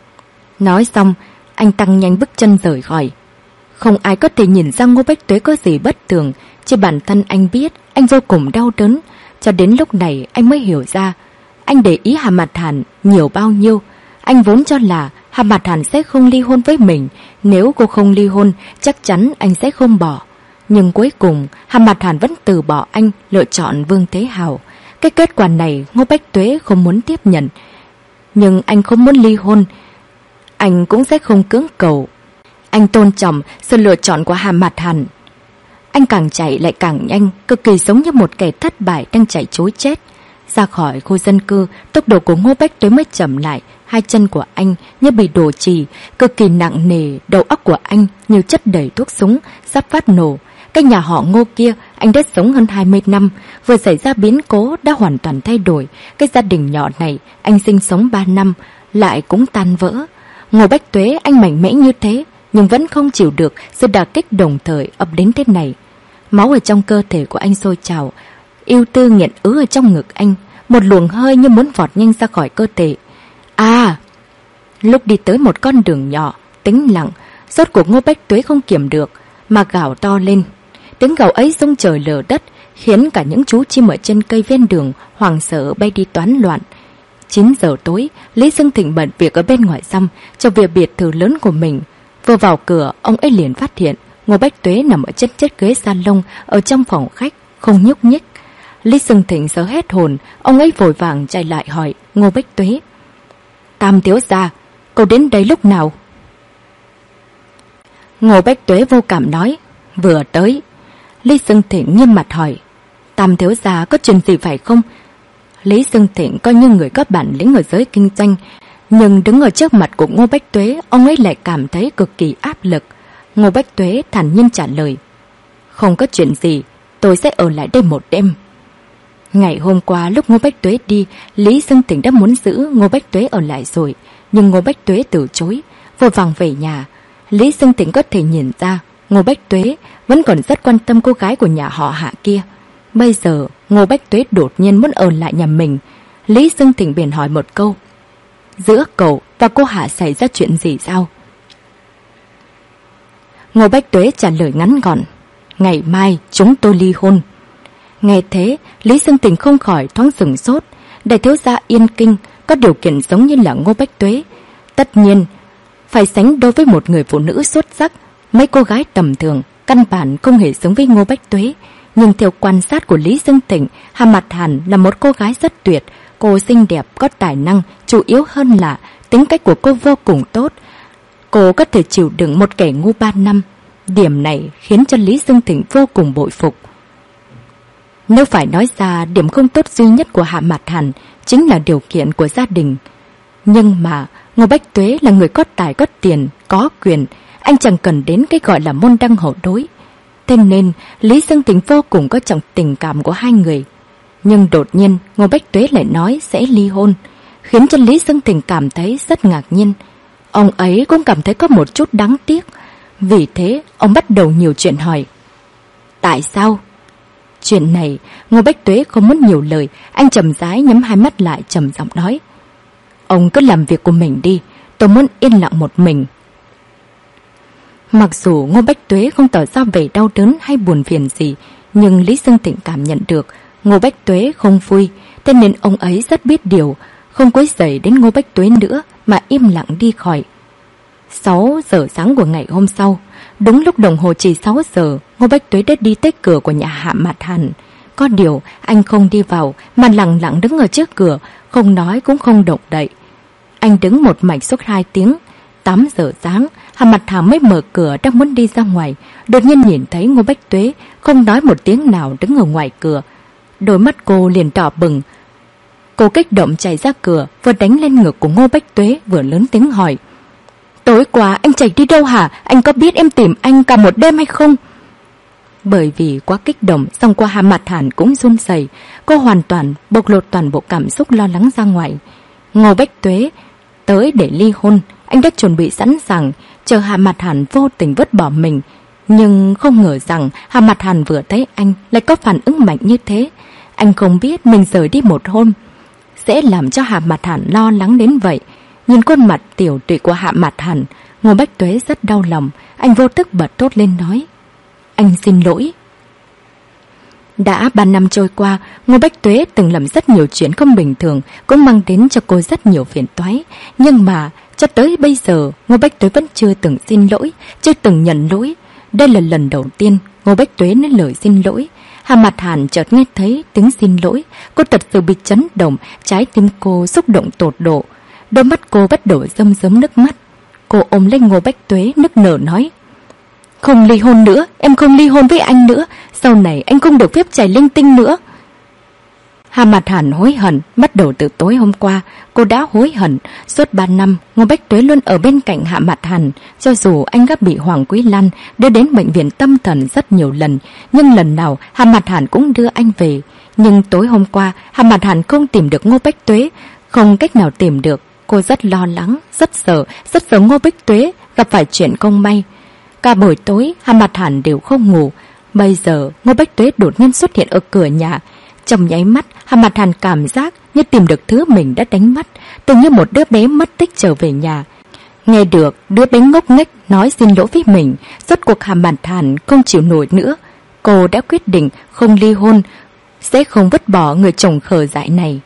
Nói xong, anh tăng nhanh bước chân rời khỏi. Không ai có thể nhìn ra Ngô Bách Tuế có gì bất thường, chỉ bản thân anh biết anh vô cùng đau đớn. Cho đến lúc này anh mới hiểu ra anh để ý Hà Mạt Hàn nhiều bao nhiêu. Anh vốn cho là Hà Mạt Hàn sẽ không ly hôn với mình. Nếu cô không ly hôn, chắc chắn anh sẽ không bỏ. Nhưng cuối cùng Hà Mạt Hàn vẫn từ bỏ anh, lựa chọn Vương Thế Hào. Cái kết quả này Ngô Bách Tuế không muốn tiếp nhận. Nhưng anh không muốn ly hôn, anh cũng sẽ không cưỡng cầu. Anh tôn trọng sự lựa chọn của Hà Mạt Hàn. Anh càng chạy lại càng nhanh, cực kỳ giống như một kẻ thất bại đang chạy trối chết. Ra khỏi khu dân cư, tốc độ của Ngô Bách Tuế mới chậm lại. Hai chân của anh như bị đổ chì, cực kỳ nặng nề. Đầu óc của anh như chất đầy thuốc súng, sắp phát nổ. Cái nhà họ Ngô kia anh đã sống hơn hai mươi năm, vừa xảy ra biến cố đã hoàn toàn thay đổi. Cái gia đình nhỏ này anh sinh sống ba năm, lại cũng tan vỡ. Ngô Bách Tuế anh mạnh mẽ như thế, nhưng vẫn không chịu được sự đả kích đồng thời ập đến thế này. Máu ở trong cơ thể của anh sôi trào, yêu tư nghẹn ứ ở trong ngực anh, một luồng hơi như muốn vọt nhanh ra khỏi cơ thể. À! Lúc đi tới một con đường nhỏ, tĩnh lặng, rốt cuộc Ngô Bách Tuế không kiềm được mà gào to lên. Tiếng gào ấy rung trời lở đất, khiến cả những chú chim ở trên cây ven đường hoảng sợ bay đi toán loạn. chín giờ tối, Lý Dương Thịnh bận việc ở bên ngoài xăm cho việc biệt thự lớn của mình. Vừa vào cửa, ông ấy liền phát hiện Ngô Bách Tuế nằm ở trên chiếc ghế salon ở trong phòng khách, không nhúc nhích. Lý Dương Thịnh sợ hết hồn, ông ấy vội vàng chạy lại hỏi Ngô Bách Tuế: Tam thiếu gia, cậu đến đây lúc nào? Ngô Bách Tuế vô cảm nói: Vừa tới. Lý Dương Thịnh nghiêm mặt hỏi: Tam thiếu gia có chuyện gì phải không? Lý Dương Thịnh coi như người có bản lĩnh ở giới kinh doanh, nhưng đứng ở trước mặt của Ngô Bách Tuế, ông ấy lại cảm thấy cực kỳ áp lực. Ngô Bách Tuế thản nhiên trả lời: Không có chuyện gì, tôi sẽ ở lại đây một đêm. Ngày hôm qua lúc Ngô Bách Tuế đi, Lý Dương Thịnh đã muốn giữ Ngô Bách Tuế ở lại rồi, nhưng Ngô Bách Tuế từ chối, vội vàng về nhà. Lý Dương Thịnh có thể nhìn ra Ngô Bách Tuế vẫn còn rất quan tâm cô gái của nhà họ Hạ kia. Bây giờ Ngô Bách Tuế đột nhiên muốn ở lại nhà mình. Lý Dương Thịnh bèn hỏi một câu: Giữa cậu và cô Hạ xảy ra chuyện gì sao? Ngô Bách Tuế trả lời ngắn gọn: Ngày mai chúng tôi ly hôn. Nghe thế, Lý Dương Thịnh không khỏi thoáng sửng sốt. Đại thiếu gia Yên Kinh có điều kiện giống như là Ngô Bách Tuế, tất nhiên phải sánh đôi với một người phụ nữ xuất sắc. Mấy cô gái tầm thường căn bản không hề giống với Ngô Bách Tuế. Nhưng theo quan sát của Lý Dương Thịnh, Hà Mạt Hàn là một cô gái rất tuyệt. Cô xinh đẹp, có tài năng, chủ yếu hơn là tính cách của cô vô cùng tốt. Cô có thể chịu đựng một kẻ ngu ba năm. Điểm này khiến cho Lý Dương Thịnh vô cùng bội phục. Nếu phải nói ra điểm không tốt duy nhất của Hà Mạt Hàn chính là điều kiện của gia đình. Nhưng mà Ngô Bách Tuế là người có tài, có tiền, có quyền. Anh chẳng cần đến cái gọi là môn đăng hộ đối. Thế nên Lý Dương Thịnh vô cùng có trọng tình cảm của hai người. Nhưng đột nhiên Ngô Bách Tuế lại nói sẽ ly hôn, khiến cho Lý Dương Thịnh cảm thấy rất ngạc nhiên. Ông ấy cũng cảm thấy có một chút đáng tiếc. Vì thế ông bắt đầu nhiều chuyện hỏi: Tại sao? Chuyện này Ngô Bách Tuế không muốn nhiều lời. Anh chậm rãi nhắm hai mắt lại, trầm giọng nói: Ông cứ làm việc của mình đi, tôi muốn yên lặng một mình. Mặc dù Ngô Bách Tuế không tỏ ra vẻ đau đớn hay buồn phiền gì, nhưng Lý Dương Thịnh cảm nhận được Ngô Bách Tuế không vui. Thế nên ông ấy rất biết điều, không quấy rầy đến Ngô Bách Tuế nữa mà im lặng đi khỏi. Sáu giờ sáng của ngày hôm sau, đúng lúc đồng hồ chỉ sáu giờ, Ngô Bách Tuế đã đi tới cửa của nhà Hạ Mạt Hàn. Có điều anh không đi vào mà lặng lặng đứng ở trước cửa, không nói cũng không động đậy. Anh đứng một mạch suốt hai tiếng. Tám giờ sáng, Hà Mạt Hàn mới mở cửa đang muốn đi ra ngoài, đột nhiên nhìn thấy Ngô Bách Tuế không nói một tiếng nào đứng ở ngoài cửa. Đôi mắt cô liền đỏ bừng. Cô kích động chạy ra cửa, vừa đánh lên ngực của Ngô Bách Tuế vừa lớn tiếng hỏi: Tối qua anh chạy đi đâu hả? Anh có biết em tìm anh cả một đêm hay không? Bởi vì quá kích động, xong qua Hà Mạt Hàn cũng run rẩy, cô hoàn toàn bộc lộ toàn bộ cảm xúc lo lắng ra ngoài. Ngô Bách Tuế tới để ly hôn, anh đã chuẩn bị sẵn sàng, chờ Hà Mạt Hàn vô tình vứt bỏ mình. Nhưng không ngờ rằng Hà Mạt Hàn vừa thấy anh lại có phản ứng mạnh như thế. Anh không biết mình rời đi một hôm sẽ làm cho Hà Mạt Hàn lo lắng đến vậy. Nhìn khuôn mặt tiểu tụy của Hạ Mạt Hàn, Ngô Bách Tuế rất đau lòng. Anh vô thức bật thốt lên nói: Anh xin lỗi. Đã ba năm trôi qua, Ngô Bách Tuế từng làm rất nhiều chuyện không bình thường, cũng mang đến cho cô rất nhiều phiền toái. Nhưng mà cho tới bây giờ, Ngô Bách Tuế vẫn chưa từng xin lỗi, chưa từng nhận lỗi. Đây là lần đầu tiên Ngô Bách Tuế nói lời xin lỗi. Hạ Mạt Hàn chợt nghe thấy tiếng xin lỗi, cô thật sự bị chấn động, trái tim cô xúc động tột độ. Đôi mắt cô bắt đầu rơm rớm nước mắt. Cô ôm lấy Ngô Bách Tuế nức nở nói: Không ly hôn nữa, em không ly hôn với anh nữa. Sau này anh không được phép chảy linh tinh nữa. Hạ Mạt Hàn hối hận. Bắt đầu từ tối hôm qua, cô đã hối hận. Suốt ba năm, Ngô Bách Tuế luôn ở bên cạnh Hạ Mạt Hàn. Cho dù anh đã bị Hoàng Quý Lan đưa đến bệnh viện tâm thần rất nhiều lần, nhưng lần nào Hạ Mạt Hàn cũng đưa anh về. Nhưng tối hôm qua, Hạ Mạt Hàn không tìm được Ngô Bách Tuế, không cách nào tìm được. Cô rất lo lắng, rất sợ, rất sợ Ngô Bách Tuế gặp phải chuyện không may. Cả buổi tối, Hạ Mạt Hàn đều không ngủ. Bây giờ, Ngô Bách Tuế đột nhiên xuất hiện ở cửa nhà. Trong nháy mắt, Hạ Mạt Hàn cảm giác như tìm được thứ mình đã đánh mất, từng như một đứa bé mất tích trở về nhà. Nghe được đứa bé ngốc nghếch nói xin lỗi với mình, rốt cuộc Hạ Mạt Hàn không chịu nổi nữa. Cô đã quyết định không ly hôn, sẽ không vứt bỏ người chồng khờ dại này.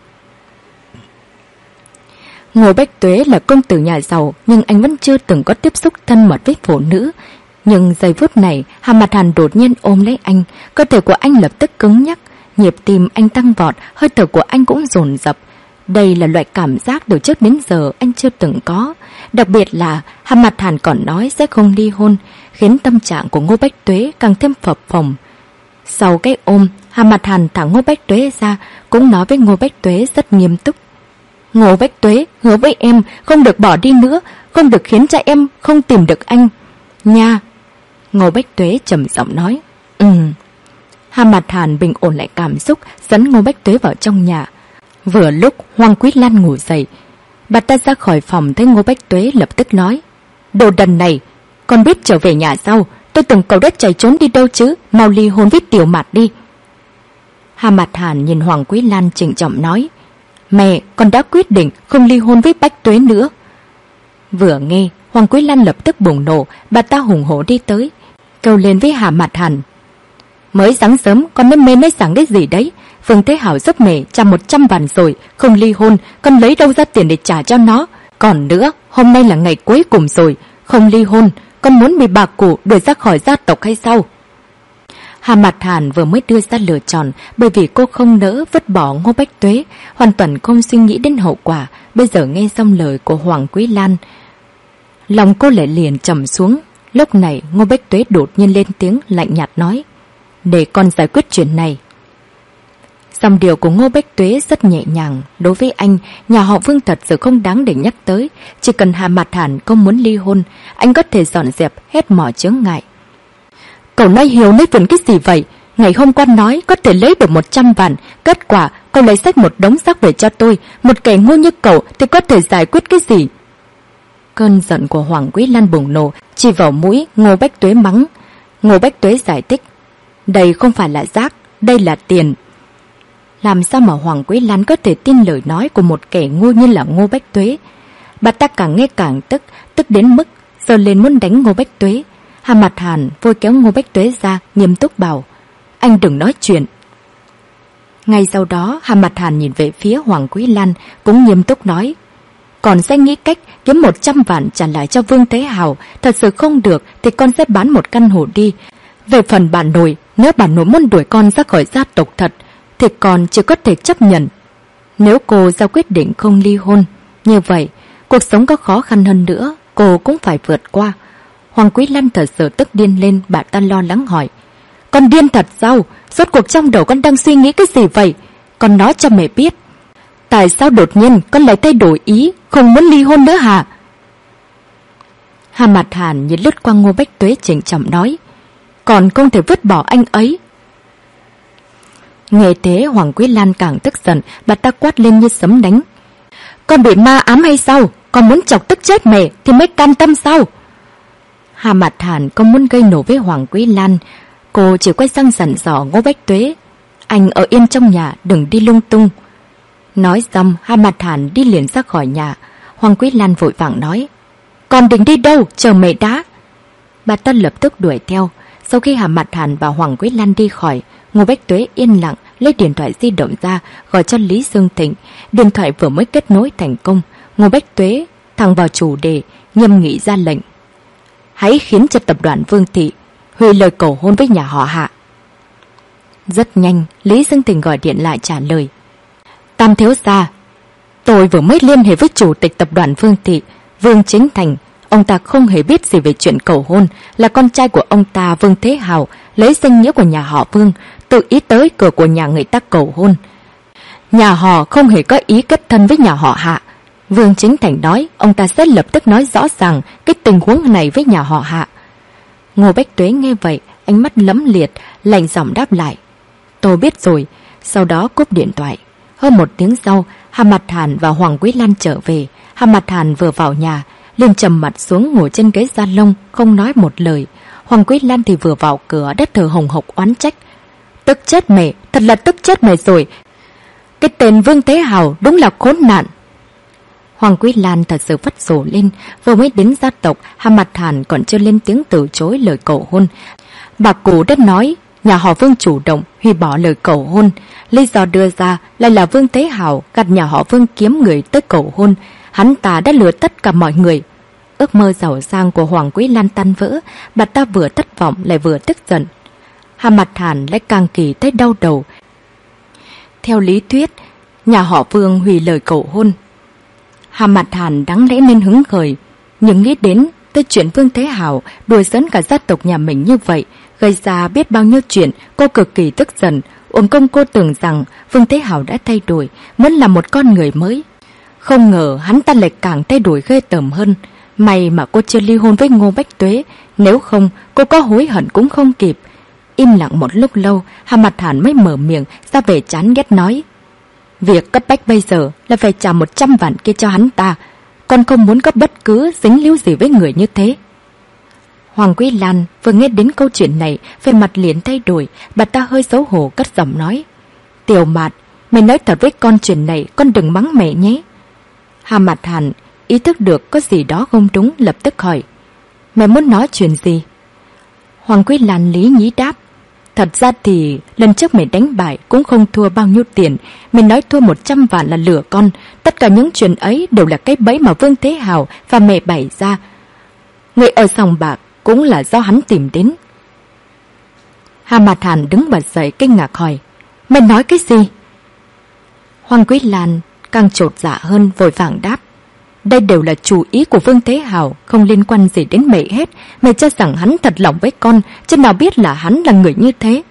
Ngô Bách Tuế là công tử nhà giàu, nhưng anh vẫn chưa từng có tiếp xúc thân mật với phụ nữ. Nhưng giây phút này, Hạ Mạt Hàn đột nhiên ôm lấy anh, cơ thể của anh lập tức cứng nhắc, nhịp tim anh tăng vọt, hơi thở của anh cũng dồn dập. Đây là loại cảm giác từ trước đến giờ anh chưa từng có. Đặc biệt là Hạ Mạt Hàn còn nói sẽ không ly hôn, khiến tâm trạng của Ngô Bách Tuế càng thêm phập phồng. Sau cái ôm, Hạ Mạt Hàn thả Ngô Bách Tuế ra, cũng nói với Ngô Bách Tuế rất nghiêm túc: Ngô Bách Tuế, hứa với em không được bỏ đi nữa, không được khiến cho em không tìm được anh nha. Ngô Bách Tuế trầm giọng nói: Ừm. Hạ Mạt Hàn bình ổn lại cảm xúc, dẫn Ngô Bách Tuế vào trong nhà. Vừa lúc Hoàng Quý Lan ngủ dậy, bà ta ra khỏi phòng thấy Ngô Bách Tuế lập tức nói: Đồ đần này, con biết trở về nhà sao? Tôi tưởng cậu đã chạy trốn đi đâu chứ, mau ly hôn với Tiểu Mạt đi. Hạ Mạt Hàn nhìn Hoàng Quý Lan trịnh trọng nói: Mẹ, con đã quyết định không ly hôn với Bách Tuế nữa. Vừa nghe, Hoàng Quý Lan lập tức bùng nổ, bà ta hùng hổ đi tới, kêu lên với Hạ Mạt Hàn: Mới sáng sớm con nói mê nói sáng cái gì đấy? Phương Thế Hảo giúp mẹ trả một trăm vạn rồi, không ly hôn, con lấy đâu ra tiền để trả cho nó? Còn nữa, hôm nay là ngày cuối cùng rồi, không ly hôn, con muốn bị bà cụ đuổi ra khỏi gia tộc hay sao? Hạ Mạt Hàn vừa mới đưa ra lựa chọn, bởi vì cô không nỡ vứt bỏ Ngô Bách Tuế, hoàn toàn không suy nghĩ đến hậu quả. Bây giờ nghe xong lời của Hoàng Quý Lan, lòng cô lại liền trầm xuống. Lúc này Ngô Bách Tuế đột nhiên lên tiếng lạnh nhạt nói: Để con giải quyết chuyện này. Dòng điều của Ngô Bách Tuế rất nhẹ nhàng. Đối với anh, nhà họ Vương thật sự không đáng để nhắc tới. Chỉ cần Hạ Mạt Hàn không muốn ly hôn, anh có thể dọn dẹp hết mọi chướng ngại. Cậu nói hiếu nói vườn cái gì vậy? Ngày hôm qua nói có thể lấy được một trăm vạn, kết quả cậu lấy xách một đống rác về cho tôi. Một kẻ ngu như cậu thì có thể giải quyết cái gì? Cơn giận của Hoàng Quý Lan bùng nổ, chỉ vào mũi Ngô Bách Tuế mắng. Ngô Bách Tuế giải thích: Đây không phải là rác, đây là tiền. Làm sao mà Hoàng Quý Lan có thể tin lời nói của một kẻ ngu như là Ngô Bách Tuế? Bà ta càng nghe càng tức, tức đến mức giơ lên muốn đánh Ngô Bách Tuế. Hạ Mạt Hàn vội kéo Ngô Bách Tuế ra, nghiêm túc bảo: Anh đừng nói chuyện. Ngay sau đó, Hạ Mạt Hàn nhìn về phía Hoàng Quý Lan, cũng nghiêm túc nói: Còn sẽ nghĩ cách kiếm một trăm vạn trả lại cho Vương Thế Hào. Thật sự không được thì con sẽ bán một căn hộ đi. Về phần bà nội, nếu bà nội muốn đuổi con ra khỏi gia tộc thật, thì con chỉ có thể chấp nhận. Nếu cô ra quyết định không ly hôn, như vậy cuộc sống có khó khăn hơn nữa, cô cũng phải vượt qua. Hoàng Quý Lan thật sự tức điên lên, bà ta lo lắng hỏi: Con điên thật sao? Rốt cuộc trong đầu con đang suy nghĩ cái gì vậy? Con nói cho mẹ biết, tại sao đột nhiên con lại thay đổi ý, không muốn ly hôn nữa hả? Hạ Mạt Hàn nhìn lướt qua Ngô Bách Tuế trịnh trọng nói: Còn không thể vứt bỏ anh ấy. Nghe thế Hoàng Quý Lan càng tức giận, bà ta quát lên như sấm đánh: Con bị ma ám hay sao? Con muốn chọc tức chết mẹ thì mới cam tâm sao? Hạ Mạt Hàn không muốn gây nổ với Hoàng Quý Lan, cô chỉ quay sang dặn dò Ngô Bách Tuế: Anh ở yên trong nhà, đừng đi lung tung. Nói xong, Hạ Mạt Hàn đi liền ra khỏi nhà. Hoàng Quý Lan vội vàng nói: "Con định đi đâu, chờ mẹ đã." Bà ta lập tức đuổi theo. Sau khi Hà Mặt Hàn và Hoàng Quý Lan đi khỏi, Ngô Bách Tuế yên lặng lấy điện thoại di động ra gọi cho Lý Dương Thịnh. Điện thoại vừa mới kết nối thành công, Ngô Bách Tuế thẳng vào chủ đề, nghiêm nghị ra lệnh: "Hãy khiến cho tập đoàn Vương Thị hủy lời cầu hôn với nhà họ Hạ." Rất nhanh, Lý Dương Thịnh gọi điện lại trả lời: "Tam thiếu gia, tôi vừa mới liên hệ với chủ tịch tập đoàn Vương Thị, Vương Chính Thành. Ông ta không hề biết gì về chuyện cầu hôn, là con trai của ông ta Vương Thế Hào lấy danh nghĩa của nhà họ Vương tự ý tới cửa của nhà người ta cầu hôn. Nhà họ không hề có ý kết thân với nhà họ Hạ. Vương Chính Thành nói ông ta sẽ lập tức nói rõ ràng cái tình huống này với nhà họ Hạ." Ngô Bách Tuế nghe vậy, ánh mắt lấm liệt, lạnh giọng đáp lại: "Tôi biết rồi." Sau đó cúp điện thoại. Hơn một tiếng sau, Hà Mặt Hàn và Hoàng Quý Lan trở về. Hà Mặt Hàn vừa vào nhà liền trầm mặt xuống ngồi trên ghế salon, không nói một lời. Hoàng Quý Lan thì vừa vào cửa đã thở hồng hộc oán trách: "Tức chết mẹ, thật là tức chết mẹ rồi. Cái tên Vương Thế Hào đúng là khốn nạn." Hoàng Quý Lan thật sự phát rồ lên. Vừa mới đến gia tộc, Hà Mặt Hàn còn chưa lên tiếng từ chối lời cầu hôn, bà cụ đã nói nhà họ Vương chủ động hủy bỏ lời cầu hôn. Lý do đưa ra lại là Vương Thế Hào gạt nhà họ Vương kiếm người tới cầu hôn. Hắn ta đã lừa tất cả mọi người. Ước mơ giàu sang của Hoàng Quý Lan tan vỡ. Bà ta vừa thất vọng lại vừa tức giận. Hà Mặt Hàn lại càng kỳ tới đau đầu. Theo lý thuyết, nhà họ Vương hủy lời cầu hôn, Hà Mặt Hàn đáng lẽ nên hứng khởi, nhưng nghĩ đến tới chuyện Vương Thế Hào đùa giỡn cả gia tộc nhà mình như vậy, gây ra biết bao nhiêu chuyện, cô cực kỳ tức giận. Uổng công cô tưởng rằng Vương Thế Hào đã thay đổi, muốn là một con người mới. Không ngờ hắn ta lại càng thay đổi ghê tởm hơn. May mà cô chưa ly hôn với Ngô Bách Tuế, nếu không cô có hối hận cũng không kịp. Im lặng một lúc lâu, Hà Mặt Hàn mới mở miệng ra vẻ chán ghét nói: "Việc cấp bách bây giờ là phải trả một trăm vạn kia cho hắn ta. Con không muốn có bất cứ dính líu gì với người như thế." Hoàng Quý Lan vừa nghe đến câu chuyện này, vẻ mặt liền thay đổi. Bà ta hơi xấu hổ cất giọng nói: "Tiểu Mạt, mày nói thật với con chuyện này, con đừng mắng mẹ nhé." Hà Mặt Hàn ý thức được có gì đó không đúng, lập tức hỏi: "Mẹ muốn nói chuyện gì?" Hoàng Quý Lan lý nhí đáp: "Thật ra thì lần trước mẹ đánh bại cũng không thua bao nhiêu tiền. Mẹ nói thua một trăm vạn là lừa con. Tất cả những chuyện ấy đều là cái bẫy mà Vương Thế Hào và mẹ bày ra. Người ở sòng bạc cũng là do hắn tìm đến." Hà Mặt Hàn đứng bật dậy kinh ngạc hỏi: "Mẹ nói cái gì?" Hoàng Quý Lan càng chột dạ hơn, vội vàng đáp: "Đây đều là chủ ý của Vương Thế Hào, không liên quan gì đến mẹ hết. Mẹ cho rằng hắn thật lòng với con, chứ nào biết là hắn là người như thế."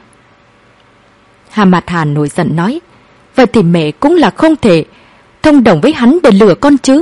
Hà Mặt Hàn nổi giận nói: "Vậy thì mẹ cũng là không thể thông đồng với hắn để lừa con chứ."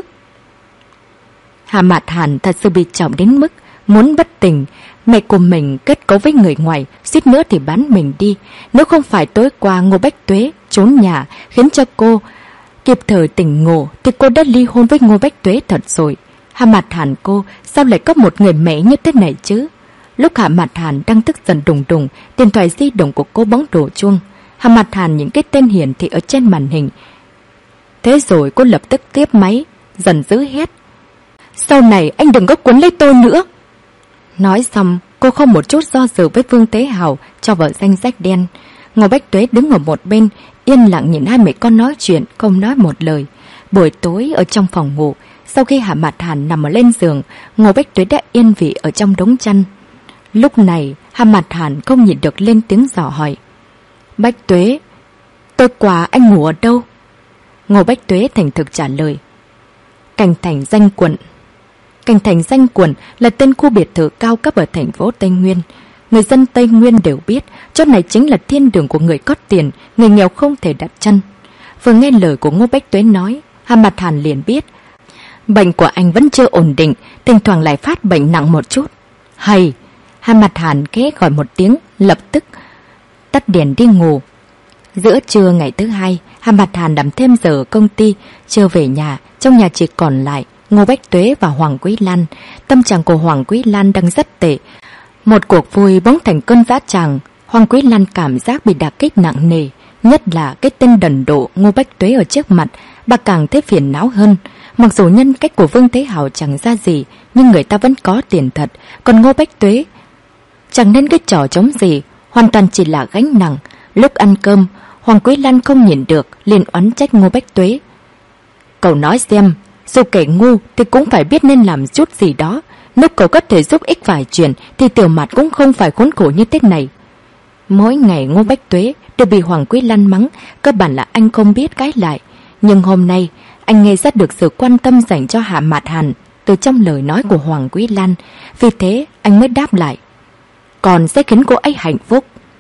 Hà Mặt Hàn thật sự bị trọng đến mức muốn bất tỉnh. Mẹ của mình kết cấu với người ngoài, suýt nữa thì bán mình đi. Nếu không phải tối qua Ngô Bách Tuế trốn nhà khiến cho cô kịp thời tỉnh ngộ thì cô đã ly hôn với Ngô Bách Tuế thật rồi. Hà Mặt Hàn cô sao lại có một người mẹ như thế này chứ? Lúc Hà Mặt Hàn đang tức giận đùng đùng, điện thoại di động của cô bỗng đổ chuông. Hà Mặt Hàn những cái tên hiển thị ở trên màn hình. Thế rồi cô lập tức tiếp máy, giận dữ hét: "Sau này anh đừng có cuốn lấy tôi nữa." Nói xong, cô không một chút do dự với Vương Thế Hào cho vào danh sách đen. Ngô Bách Tuế đứng ở một bên, yên lặng nhìn hai mẹ con nói chuyện, không nói một lời. Buổi tối ở trong phòng ngủ, sau khi Hà Mặt Hàn nằm ở lên giường, Ngô Bách Tuế đã yên vị ở trong đống chăn. Lúc này, Hà Mặt Hàn không nhịn được lên tiếng dò hỏi: "Bách Tuế, tối qua anh ngủ ở đâu?" Ngô Bách Tuế thành thực trả lời: "Cảnh Thành Danh Quận." Cảnh Thành Danh Quận là tên khu biệt thự cao cấp ở thành phố Tây Nguyên. Người dân Tây Nguyên đều biết chỗ này chính là thiên đường của người có tiền, người nghèo không thể đặt chân. Vừa nghe lời của Ngô Bách Tuế nói, Hà Mặt Hàn liền biết bệnh của anh vẫn chưa ổn định, thỉnh thoảng lại phát bệnh nặng một chút. Hay! Hà Mặt Hàn ghé gọi một tiếng, lập tức tắt đèn đi ngủ. Giữa trưa ngày thứ hai, Hà Mặt Hàn làm thêm giờ ở công ty, chưa về nhà, trong nhà chỉ còn lại Ngô Bách Tuế và Hoàng Quý Lan. Tâm trạng của Hoàng Quý Lan đang rất tệ. Một cuộc vui bỗng thành cơn dã tràng. Hoàng Quý Lan cảm giác bị đả kích nặng nề, nhất là cái tên đần độ Ngô Bách Tuế ở trước mặt, bà càng thấy phiền não hơn. Mặc dù nhân cách của Vương Thế Hào chẳng ra gì, nhưng người ta vẫn có tiền thật. Còn Ngô Bách Tuế chẳng nên cái trò chống gì, hoàn toàn chỉ là gánh nặng. Lúc ăn cơm, Hoàng Quý Lan không nhìn được, liền oán trách Ngô Bách Tuế. Cậu nói xem, dù kẻ ngu thì cũng phải biết nên làm chút gì đó. Nếu cậu có thể giúp ích vài chuyện thì Tiểu Mạt cũng không phải khốn khổ như thế này. Mỗi ngày Ngô Bách Tuế đều bị Hoàng Quý Lan mắng, cơ bản là anh không biết cái lại. Nhưng hôm nay, anh nghe rất được sự quan tâm dành cho Hạ Mạt Hàn từ trong lời nói của Hoàng Quý Lan. Vì thế, anh mới đáp lại. Còn sẽ khiến cô ấy hạnh phúc.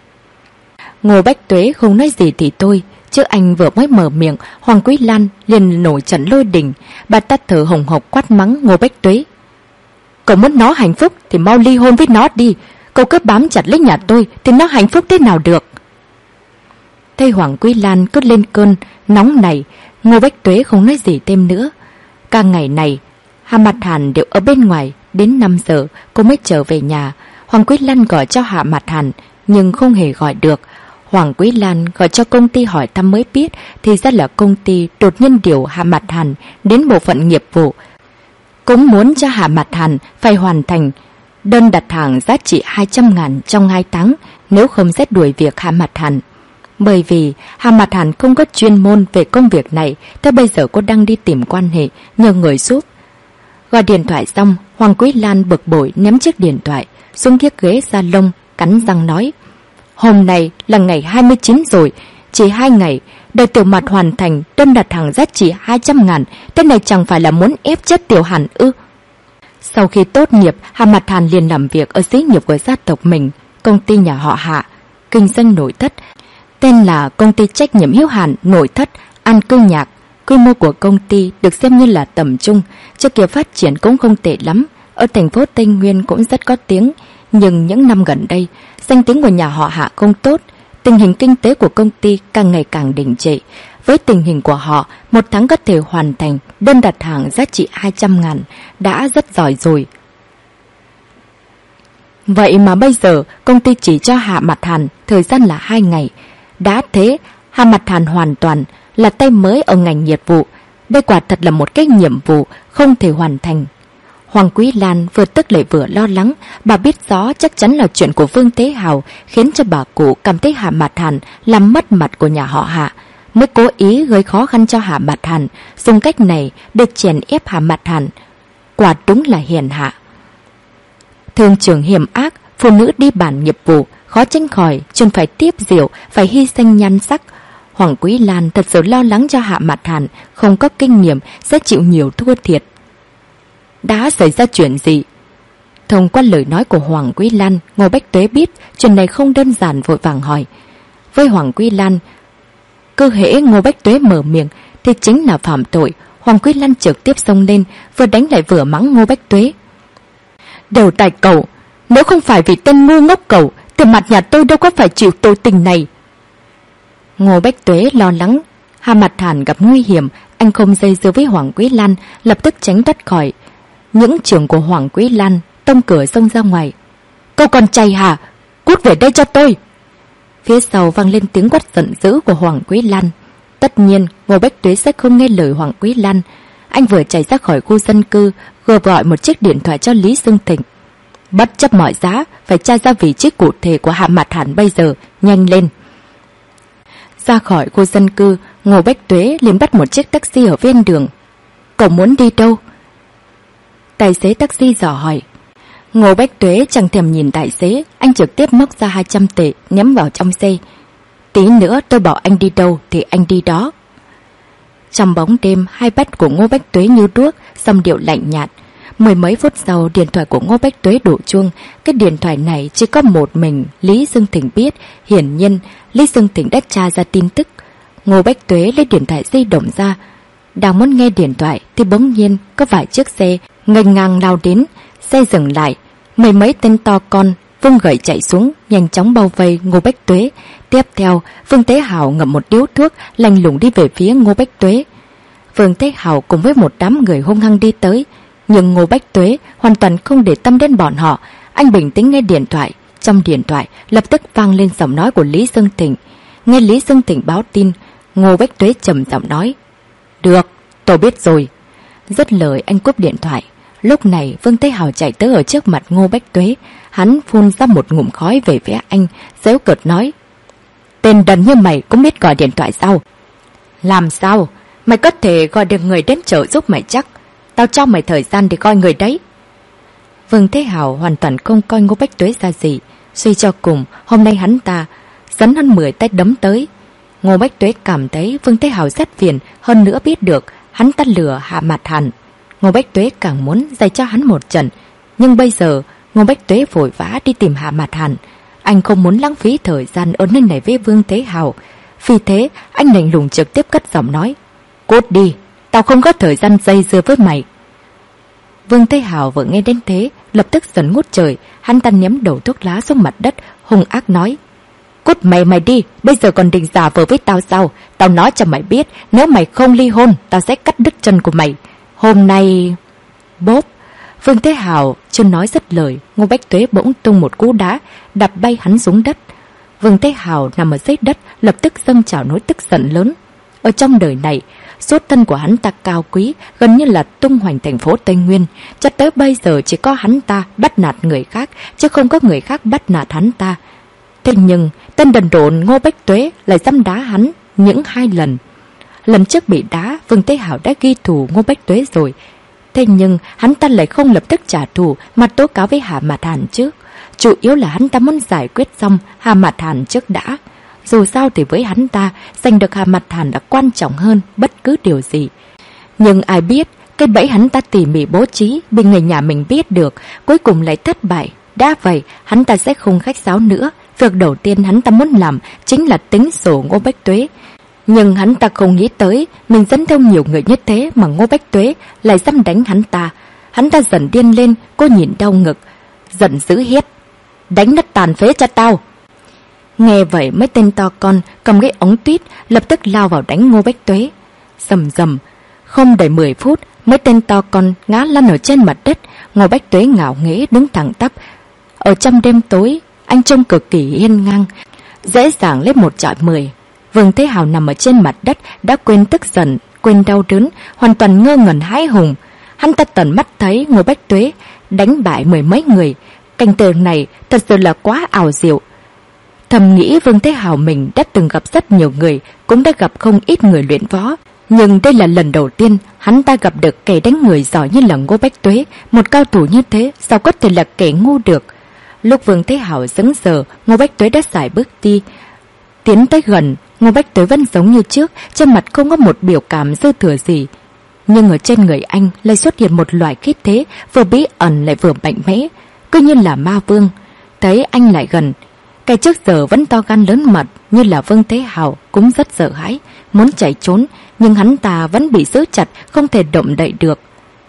Ngô Bách Tuế không nói gì thì thôi, chứ anh vừa mới mở miệng, Hoàng Quý Lan liền nổi trận lôi đình. Bà ta thở hồng hộc quát mắng Ngô Bách Tuế. Cậu muốn nó hạnh phúc thì mau ly hôn với nó đi. Cậu cứ bám chặt lấy nhà tôi thì nó hạnh phúc thế nào được. Thấy Hoàng Quý Lan cứ lên cơn nóng này, Ngô Bách Tuế không nói gì thêm nữa. Cả ngày này, Hạ Mạt Hàn đều ở bên ngoài, đến năm giờ cô mới trở về nhà. Hoàng Quý Lan gọi cho Hạ Mạt Hàn nhưng không hề gọi được. Hoàng Quý Lan gọi cho công ty hỏi thăm mới biết thì ra là công ty đột nhiên điều Hạ Mạt Hàn đến bộ phận nghiệp vụ, cũng muốn cho Hạ Mạt Hàn phải hoàn thành đơn đặt hàng giá trị hai trăm ngàn trong hai tháng, nếu không sẽ đuổi việc Hạ Mạt Hàn. Bởi vì Hạ Mạt Hàn không có chuyên môn về công việc này, tới bây giờ cô đang đi tìm quan hệ, nhờ người giúp. Gọi điện thoại xong, Hoàng Quý Lan bực bội ném chiếc điện thoại xuống chiếc ghế salon, cắn răng nói. Hôm nay là ngày hai mươi chín rồi, chỉ hai ngày, đợi Tiểu Mạt hoàn thành đơn đặt hàng giá trị hai trăm ngàn, thế này chẳng phải là muốn ép chết Tiểu Hàn ư? Sau khi tốt nghiệp, Hạ Mạt Hàn liền làm việc ở xí nghiệp của gia tộc mình, công ty nhà họ Hạ, kinh doanh nội thất, tên là công ty trách nhiệm hữu hạn nội thất An Cư Nhạc. Quy mô của công ty được xem như là tầm trung, trước kia phát triển cũng không tệ lắm, ở thành phố Tây Nguyên cũng rất có tiếng. Nhưng những năm gần đây, danh tiếng của nhà họ Hạ không tốt, tình hình kinh tế của công ty càng ngày càng đình trệ. Với tình hình của họ, một tháng có thể hoàn thành đơn đặt hàng giá trị hai trăm ngàn, đã rất giỏi rồi. Vậy mà bây giờ, công ty chỉ cho Hạ Mạt Hàn thời gian là hai ngày. Đã thế, Hạ Mạt Hàn hoàn toàn là tay mới ở ngành nghiệp vụ. Đây quả thật là một cái nhiệm vụ không thể hoàn thành. Hoàng Quý Lan vừa tức lại vừa lo lắng. Bà biết rõ chắc chắn là chuyện của Vương Thế Hào khiến cho bà cụ cảm thấy Hạ Mạt Hàn làm mất mặt của nhà họ Hạ, mới cố ý gây khó khăn cho Hạ Mạt Hàn, dùng cách này để chèn ép Hạ Mạt Hàn. Quả đúng là hiền hạ. Thương trường hiểm ác, phụ nữ đi bàn nghiệp vụ khó tránh khỏi chân phải tiếp rượu, phải hy sinh nhan sắc. Hoàng Quý Lan thật sự lo lắng cho Hạ Mạt Hàn không có kinh nghiệm sẽ chịu nhiều thua thiệt. Đã xảy ra chuyện gì? Thông qua lời nói của Hoàng Quý Lan, Ngô Bách Tuế biết chuyện này không đơn giản, vội vàng hỏi. Với Hoàng Quý Lan, cứ hễ Ngô Bách Tuế mở miệng thì chính là phạm tội. Hoàng Quý Lan trực tiếp xông lên, vừa đánh lại vừa mắng Ngô Bách Tuế. Đều tại cậu, nếu không phải vì tên ngu ngốc cậu thì mặt nhà tôi đâu có phải chịu tội tình này. Ngô Bách Tuế lo lắng Hạ Mạt Hàn gặp nguy hiểm, anh không dây dưa với Hoàng Quý Lan, lập tức tránh thoát khỏi những trường của Hoàng Quý Lan, tông cửa xông ra ngoài. Cậu còn chay hả? Cút về đây cho tôi! Phía sau vang lên tiếng quát giận dữ của Hoàng Quý Lan. Tất nhiên Ngô Bách Tuế sẽ không nghe lời Hoàng Quý Lan. Anh vừa chạy ra khỏi khu dân cư, vừa gọi một chiếc điện thoại cho Lý Dương Thịnh. Bất chấp mọi giá phải tra ra vị trí cụ thể của Hạ Mạt Hàn bây giờ, nhanh lên! Ra khỏi khu dân cư, Ngô Bách Tuế liền bắt một chiếc taxi ở ven đường. Cậu muốn đi đâu? Tài xế taxi dò hỏi. Ngô Bách Tuế chẳng thèm nhìn tài xế, anh trực tiếp móc ra hai trăm tệ ném vào trong xe. Tí nữa tôi bảo anh đi đâu thì anh đi đó. Trong bóng đêm, hai mắt của Ngô Bách Tuế như đuốc, giọng điệu lạnh nhạt. Mười mấy phút sau, điện thoại của Ngô Bách Tuế đổ chuông. Cái điện thoại này chỉ có một mình Lý Dương Thịnh biết. Hiển nhiên Lý Dương Thịnh đã tra ra tin tức. Ngô Bách Tuế lấy điện thoại di động ra, đang muốn nghe điện thoại thì bỗng nhiên có vài chiếc xe nghênh ngang lao đến. Xe dừng lại, mười mấy tên to con vung gậy chạy xuống, nhanh chóng bao vây Ngô Bách Tuế. Tiếp theo, Vương Thế Hào ngậm một điếu thuốc, lạnh lùng đi về phía Ngô Bách Tuế. Vương Thế Hào cùng với một đám người hung hăng đi tới, nhưng Ngô Bách Tuế hoàn toàn không để tâm đến bọn họ. Anh bình tĩnh nghe điện thoại. Trong điện thoại lập tức vang lên giọng nói của Lý Dương Thịnh. Nghe Lý Dương Thịnh báo tin, Ngô Bách Tuế trầm giọng nói. Được, tôi biết rồi. Dứt lời anh cúp điện thoại. Lúc này Vương Thế Hào chạy tới ở trước mặt Ngô Bách Tuế. Hắn phun ra một ngụm khói về phía anh, giễu cợt nói: Tên đần như mày cũng biết gọi điện thoại sao? Làm sao? Mày có thể gọi được người đến trợ giúp mày chắc. Tao cho mày thời gian để coi người đấy. Vương Thế Hào hoàn toàn không coi Ngô Bách Tuế ra gì. Suy cho cùng, hôm nay hắn ta dẫn hơn mười tay đấm tới. Ngô Bách Tuế cảm thấy Vương Thế Hào rất phiền, hơn nữa biết được hắn ta lừa Hạ Mạt Hàn. Ngô Bách Tuế càng muốn dạy cho hắn một trận. Nhưng bây giờ Ngô Bách Tuế vội vã đi tìm Hạ Mạt Hàn. Anh không muốn lãng phí thời gian ở nơi này với Vương Thế Hào. Vì thế anh lạnh lùng trực tiếp cất giọng nói: Cút đi, tao không có thời gian dây dưa với mày. Vương Thế Hào vừa nghe đến thế, lập tức giận ngút trời. Hắn ta ném đầu thuốc lá xuống mặt đất, hung ác nói: Cút mày mày đi, bây giờ còn định giả vờ với tao sao? Tao nói cho mày biết, nếu mày không ly hôn, tao sẽ cắt đứt chân của mày. Hôm nay... Bốp! Vương Thế Hào chưa nói dứt lời, Ngô Bách Tuế bỗng tung một cú đá, đập bay hắn xuống đất. Vương Thế Hào nằm ở dưới đất, lập tức dâng trào nỗi tức giận lớn. Ở trong đời này, xuất thân của hắn ta cao quý, gần như là tung hoành thành phố Tây Nguyên. Cho tới bây giờ chỉ có hắn ta bắt nạt người khác, chứ không có người khác bắt nạt hắn ta. Thế nhưng, tên đần độn Ngô Bách Tuế lại dám đá hắn những hai lần. Lần trước bị đá, Vương Thế Hào đã ghi thù Ngô Bách Tuế rồi. Thế nhưng, hắn ta lại không lập tức trả thù mà tố cáo với Hạ Mạt Hàn trước. Chủ yếu là hắn ta muốn giải quyết xong Hạ Mạt Hàn trước đã. Dù sao thì với hắn ta, giành được Hạ Mạt Hàn đã quan trọng hơn bất cứ điều gì. Nhưng ai biết, cái bẫy hắn ta tỉ mỉ bố trí bị người nhà mình biết được, cuối cùng lại thất bại. Đã vậy, hắn ta sẽ không khách sáo nữa. Việc đầu tiên hắn ta muốn làm chính là tính sổ Ngô Bách Tuế. Nhưng hắn ta không nghĩ tới mình dẫn theo nhiều người như thế mà Ngô Bách Tuế lại dám đánh hắn ta. Hắn ta dần điên lên, cô nhìn đau ngực, giận dữ hét: Đánh nó tàn phế cho tao! Nghe vậy mấy tên to con cầm cái ống tuyết lập tức lao vào đánh Ngô Bách Tuế. Rầm rầm, không đầy mười phút, mấy tên to con ngã lăn ở trên mặt đất. Ngô Bách Tuế ngạo nghễ đứng thẳng tắp. Ở trong đêm tối, anh trông cực kỳ hiên ngang, dễ dàng lấy một chọi mười. Vương Thế Hào nằm ở trên mặt đất đã quên tức giận, quên đau đớn, hoàn toàn ngơ ngẩn hãi hùng. Hắn ta tận mắt thấy Ngô Bách Tuế đánh bại mười mấy người. Cảnh tượng này thật sự là quá ảo diệu. Thầm nghĩ Vương Thế Hào mình đã từng gặp rất nhiều người, cũng đã gặp không ít người luyện võ. Nhưng đây là lần đầu tiên hắn ta gặp được kẻ đánh người giỏi như là Ngô Bách Tuế. Một cao thủ như thế sao có thể là kẻ ngu được. Lúc Vương Thế Hào sững sờ, Ngô Bách Tuế đã xài bước đi tiến tới gần. Ngô Bách Tuế vẫn giống như trước, trên mặt không có một biểu cảm dư thừa gì. Nhưng ở trên người anh lại xuất hiện một loại khí thế vừa bí ẩn lại vừa mạnh mẽ, cứ như là ma vương. Thấy anh lại gần, cái trước giờ vẫn to gan lớn mật như là Vương Thế Hào cũng rất sợ hãi, muốn chạy trốn, nhưng hắn ta vẫn bị giữ chặt, không thể động đậy được.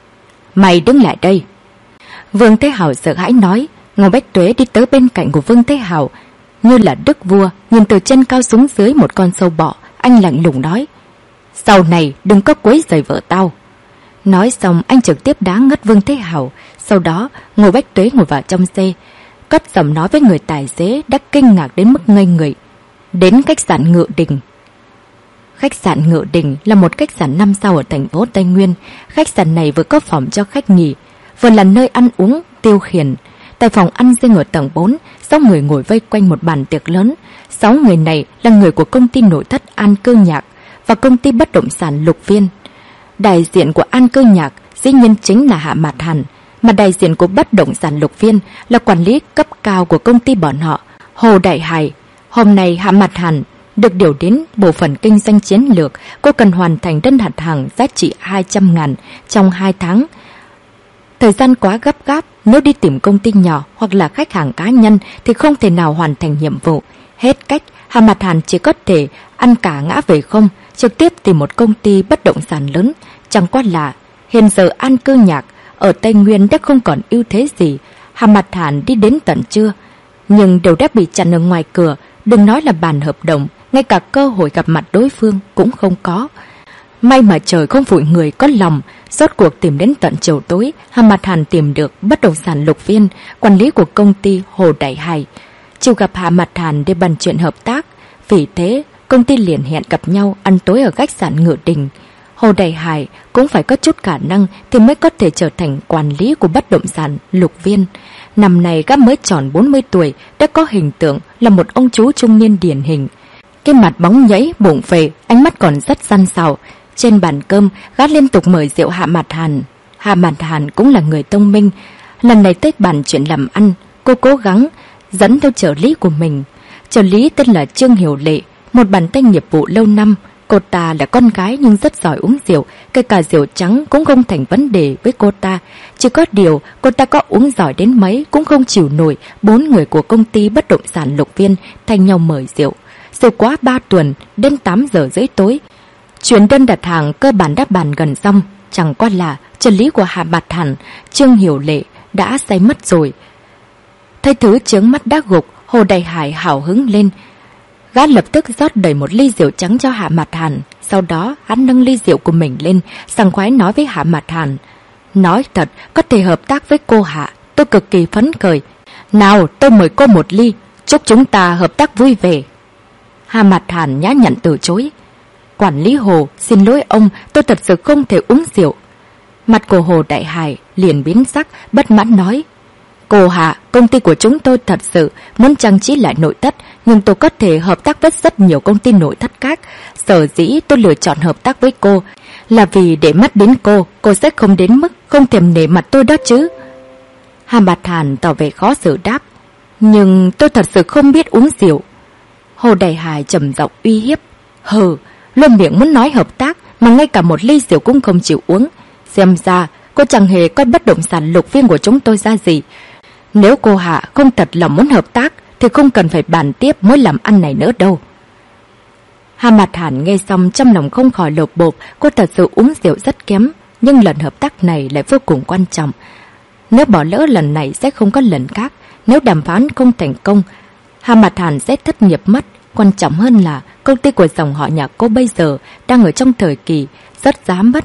Mày đứng lại đây! Vương Thế Hào sợ hãi nói. Ngô Bách Tuế đi tới bên cạnh của Vương Thế Hào như là đức vua, nhìn từ trên cao xuống dưới một con sâu bọ. Anh lạnh lùng nói: Sau này đừng có quấy rầy vợ tao. Nói xong anh trực tiếp đá ngất Vương Thế Hào. Sau đó Ngô Bách Tuế ngồi vào trong xe, cất giọng nói với người tài xế đã kinh ngạc đến mức ngây người: Đến khách sạn Ngự Đình. Khách sạn Ngự Đình là một khách sạn năm sao ở thành phố Tây Nguyên. Khách sạn này vừa có phòng cho khách nghỉ, vừa là nơi ăn uống tiêu khiển. Tại phòng ăn riêng ở tầng bốn, sáu người ngồi vây quanh một bàn tiệc lớn. Sáu người này là người của công ty nội thất An Cơ Nhạc và công ty bất động sản Lục Viên. Đại diện của An Cơ Nhạc dĩ nhiên chính là Hạ Mạt Hàn, mà đại diện của bất động sản Lục Viên là quản lý cấp cao của công ty bọn họ, Hồ Đại Hải. Hôm nay Hạ Mạt Hàn được điều đến bộ phận kinh doanh chiến lược. Cô cần hoàn thành đơn đặt hàng giá trị hai trăm ngàn trong hai tháng. Thời gian quá gấp gáp, nếu đi tìm công ty nhỏ hoặc là khách hàng cá nhân thì không thể nào hoàn thành nhiệm vụ. Hết cách, Hạ Mạt Hàn chỉ có thể ăn cả ngã về không, trực tiếp tìm một công ty bất động sản lớn. Chẳng qua là hiện giờ An Cơ Nhạc ở Tây Nguyên đã không còn ưu thế gì. Hạ Mạt Hàn đi đến tận trưa, nhưng đều đã bị chặn ở ngoài cửa. Đừng nói là bàn hợp đồng, ngay cả cơ hội gặp mặt đối phương cũng không có. May mà trời không phụ người có lòng, rốt cuộc tìm đến tận chiều tối, Hạ Mạt Hàn tìm được bất động sản Lục Viên, quản lý của công ty Hồ Đại Hải, chịu gặp Hạ Mạt Hàn để bàn chuyện hợp tác. Vì thế, công ty liền hẹn gặp nhau ăn tối ở khách sạn Ngự Đình. Hồ Đại Hải cũng phải có chút khả năng thì mới có thể trở thành quản lý của bất động sản Lục Viên. Năm nay gã mới tròn bốn mươi tuổi, đã có hình tượng là một ông chú trung niên điển hình. Cái mặt bóng nhảy, bụng phệ, ánh mắt còn rất săn sảo. Trên bàn cơm, gã liên tục mời rượu Hạ Mạt Hàn. Hạ Mạt Hàn cũng là người thông minh. Lần này tới bàn chuyện làm ăn, cô cố gắng dẫn theo trợ lý của mình. Trợ lý tên là Trương Hiểu Lệ, một bàn tay nghiệp vụ lâu năm. Cô ta là con gái nhưng rất giỏi uống rượu, kể cả rượu trắng cũng không thành vấn đề với cô ta. Chỉ có điều, cô ta có uống giỏi đến mấy cũng không chịu nổi bốn người của công ty bất động sản Lục Viên thay nhau mời rượu. Rượu quá ba tuần, đến tám giờ rưỡi tối. Chuyển đơn đặt hàng cơ bản đã bàn gần xong, chẳng qua là trợ lý của Hạ Mạt Hàn, Trương Hiểu Lệ đã say mất rồi. Thấy thứ chướng mắt đã gục, Hồ Đại Hải hào hứng lên. Gã lập tức rót đầy một ly rượu trắng cho Hạ Mạt Hàn. Sau đó hắn nâng ly rượu của mình lên, sảng khoái nói với Hạ Mạt Hàn: nói thật, có thể hợp tác với cô Hạ, tôi cực kỳ phấn khởi. Nào, tôi mời cô một ly, chúc chúng ta hợp tác vui vẻ. Hạ Mạt Hàn nhã nhặn từ chối. Quản lý Hồ, xin lỗi ông, tôi thật sự không thể uống rượu. Mặt của Hồ Đại Hải liền biến sắc, bất mãn nói: cô Hạ, công ty của chúng tôi thật sự muốn trang trí lại nội thất, nhưng tôi có thể hợp tác với rất nhiều công ty nội thất khác. Sở dĩ tôi lựa chọn hợp tác với cô là vì để mắt đến cô, cô sẽ không đến mức không thèm nể mặt tôi đó chứ. Hà Mạt Hàn tỏ vẻ khó xử đáp: nhưng tôi thật sự không biết uống rượu. Hồ Đại Hải trầm giọng uy hiếp: hừ, luôn miệng muốn nói hợp tác mà ngay cả một ly rượu cũng không chịu uống. Xem ra cô chẳng hề coi bất động sản Lục Viên của chúng tôi ra gì. Nếu cô Hạ không thật lòng muốn hợp tác thì không cần phải bàn tiếp mối làm ăn này nữa đâu. Hà Mạt Hàn nghe xong trong lòng không khỏi lột bột. Cô thật sự uống rượu rất kém, nhưng lần hợp tác này lại vô cùng quan trọng. Nếu bỏ lỡ lần này sẽ không có lần khác. Nếu đàm phán không thành công, Hà Mạt Hàn sẽ thất nghiệp mất. Quan trọng hơn là công ty của dòng họ nhà cô bây giờ đang ở trong thời kỳ rất giá mất,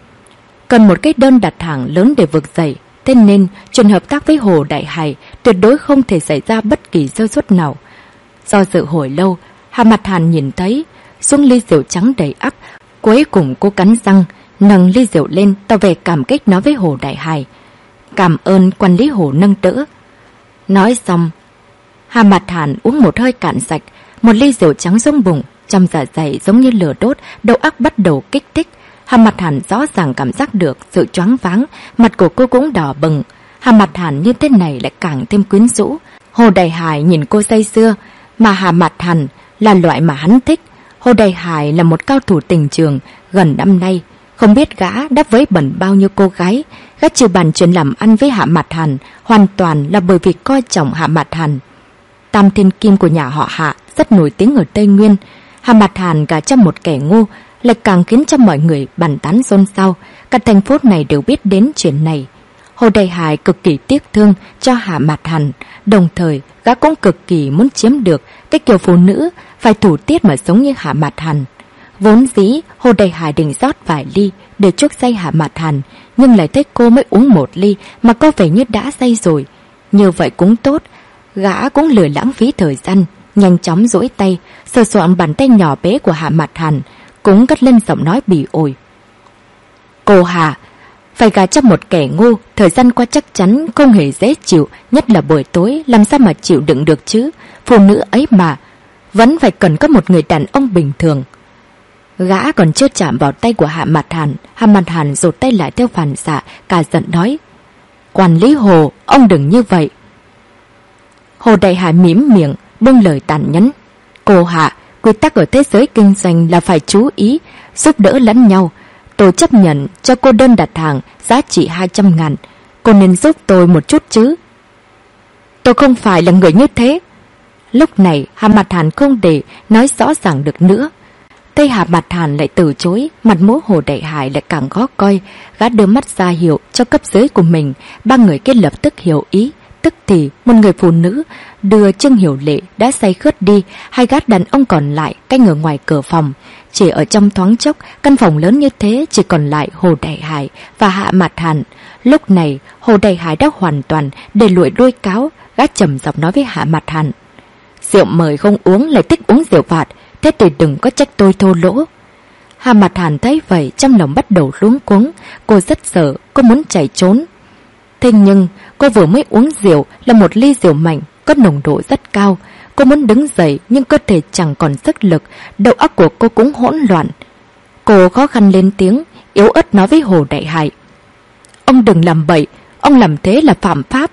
cần một cái đơn đặt hàng lớn để vực dậy. Thế nên chuyện hợp tác với Hồ Đại Hải tuyệt đối không thể xảy ra bất kỳ sơ suất nào. Do dự hồi lâu, Hà Mạt Hàn nhìn thấy xuống ly rượu trắng đầy ắp. Cuối cùng cô cắn răng nâng ly rượu lên, tỏ vẻ cảm kích nói với Hồ Đại Hải: cảm ơn quản lý Hồ nâng đỡ. Nói xong, Hà Mạt Hàn uống một hơi cạn sạch. Một ly rượu trắng xuống bụng, trong dạ dày giống như lửa đốt, đầu óc bắt đầu kích thích. Hà Mạt Hàn rõ ràng cảm giác được sự choáng váng, mặt của cô cũng đỏ bừng. Hà Mạt Hàn như thế này lại càng thêm quyến rũ. Hồ Đại Hải nhìn cô say sưa, mà Hà Mạt Hàn là loại mà hắn thích. Hồ Đại Hải là một cao thủ tình trường, gần năm nay không biết gã đã vấy bẩn bao nhiêu cô gái. Gã trừ bàn chuyện làm ăn với Hạ Mạt Hàn hoàn toàn là bởi vì coi trọng Hạ Mạt Hàn. Tam thiên kim của nhà họ Hạ rất nổi tiếng ở Tây Nguyên. Hà Mạt Hàn gả cho một kẻ ngu lại càng khiến cho mọi người bàn tán xôn xao. Cả thành phố này đều biết đến chuyện này. Hồ Đại Hải cực kỳ tiếc thương cho Hà Mạt Hàn, đồng thời gã cũng cực kỳ muốn chiếm được cái kiểu phụ nữ phải thủ tiết mà sống như Hà Mạt Hàn. Vốn dĩ Hồ Đại Hải định rót vài ly để chuốc say Hà Mạt Hàn, nhưng lại thấy cô mới uống một ly mà có vẻ như đã say rồi. Như vậy cũng tốt, gã cũng lười lãng phí thời gian, nhanh chóng duỗi tay sờ soạn bàn tay nhỏ bé của Hạ Mạt Hàn, cũng cất lên giọng nói bỉ ổi: cô Hà, phải gả cho một kẻ ngu, thời gian qua chắc chắn không hề dễ chịu, nhất là buổi tối, làm sao mà chịu đựng được chứ? Phụ nữ ấy mà vẫn phải cần có một người đàn ông bình thường. Gã còn chưa chạm vào tay của Hạ Mạt Hàn, Hạ Mạt Hàn rụt tay lại theo phản xạ, cả giận nói: quản lý Hồ, ông đừng như vậy. Hồ Đại Hải mím miệng, buông lời tàn nhẫn: cô Hạ, quy tắc ở thế giới kinh doanh là phải chú ý, giúp đỡ lẫn nhau. Tôi chấp nhận cho cô đơn đặt hàng giá trị hai trăm ngàn. Cô nên giúp tôi một chút chứ. Tôi không phải là người như thế. Lúc này Hà Mạt Hàn không để nói rõ ràng được nữa. Tay Hà Mạt Hàn lại từ chối, mặt mũi Hồ Đại Hải lại càng khó coi. Gã đưa mắt ra hiệu cho cấp dưới của mình. Ba người kia lập tức hiểu ý. Tức thì một người phụ nữ đưa Trương Hiểu Lệ đã say khướt đi. Hai gã đàn ông còn lại canh ở ngoài cửa phòng. Chỉ ở trong thoáng chốc, căn phòng lớn như thế chỉ còn lại Hồ Đại Hải và Hạ Mạt Hàn. Lúc này Hồ Đại Hải đã hoàn toàn để lụi đôi cáo. Gã trầm giọng nói với Hạ Mạt Hàn: rượu mời không uống lại thích uống rượu phạt, thế thì đừng có trách tôi thô lỗ. Hà Mặt Hàn thấy vậy trong lòng bắt đầu luống cuống. Cô rất sợ, cô muốn chạy trốn. Thế nhưng cô vừa mới uống rượu là một ly rượu mạnh, có nồng độ rất cao. Cô muốn đứng dậy nhưng cơ thể chẳng còn sức lực, đầu óc của cô cũng hỗn loạn. Cô khó khăn lên tiếng, yếu ớt nói với Hồ Đại Hải: "Ông đừng làm bậy, ông làm thế là phạm pháp."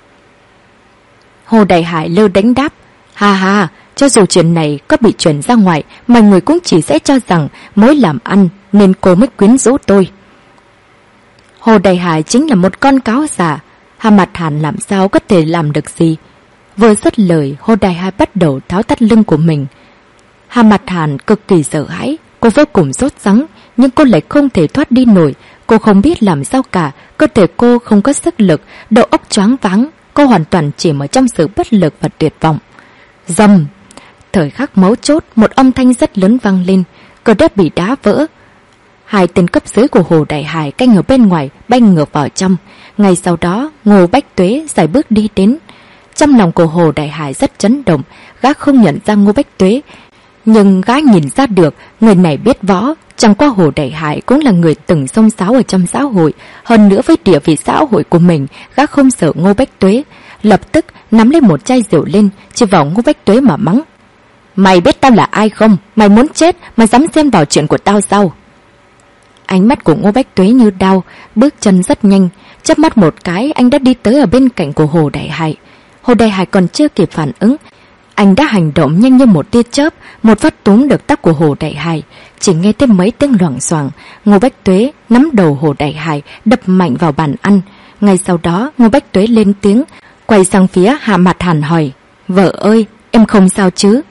Hồ Đại Hải lơ đánh đáp: "Ha ha, cho dù chuyện này có bị truyền ra ngoài, mọi người cũng chỉ sẽ cho rằng mới làm ăn nên cô mới quyến rũ tôi." Hồ Đại Hải chính là một con cáo giả, Hà Mặt Hàn làm sao có thể làm được gì? Vừa dứt lời, Hồ Đại Hải bắt đầu tháo thắt lưng của mình. Hà Mặt Hàn cực kỳ sợ hãi, cô vô cùng sốt sắng, nhưng cô lại không thể thoát đi nổi. Cô không biết làm sao cả, cơ thể cô không có sức lực, đầu óc choáng váng, cô hoàn toàn chìm ở trong sự bất lực và tuyệt vọng. Rầm! Thời khắc mấu chốt, một âm thanh rất lớn vang lên, cửa đất bị đá vỡ. Hai tên cấp dưới của Hồ Đại Hải canh ở bên ngoài bay ngược vào trong. Ngay sau đó, Ngô Bách Tuế sải bước đi đến. Trong lòng của Hồ Đại Hải rất chấn động, gã không nhận ra Ngô Bách Tuế, nhưng gã nhìn ra được người này biết võ. Chẳng qua Hồ Đại Hải cũng là người từng xông xáo ở trong xã hội, hơn nữa với địa vị xã hội của mình, gã không sợ Ngô Bách Tuế. Lập tức nắm lấy một chai rượu lên, chỉ vào Ngô Bách Tuế mà mắng: "Mày biết tao là ai không? Mày muốn chết mà dám xen vào chuyện của tao sao?" Ánh mắt của Ngô Bách Tuế như đau, bước chân rất nhanh, chớp mắt một cái anh đã đi tới ở bên cạnh của Hồ Đại Hải. Hồ Đại Hải còn chưa kịp phản ứng, anh đã hành động nhanh như một tia chớp, một phát túm được tóc của Hồ Đại Hải. Chỉ nghe thêm mấy tiếng loảng xoảng, Ngô Bách Tuế nắm đầu Hồ Đại Hải đập mạnh vào bàn ăn. Ngay sau đó Ngô Bách Tuế lên tiếng, quay sang phía Hà Mặt Hàn hỏi: "Vợ ơi, em không sao chứ?"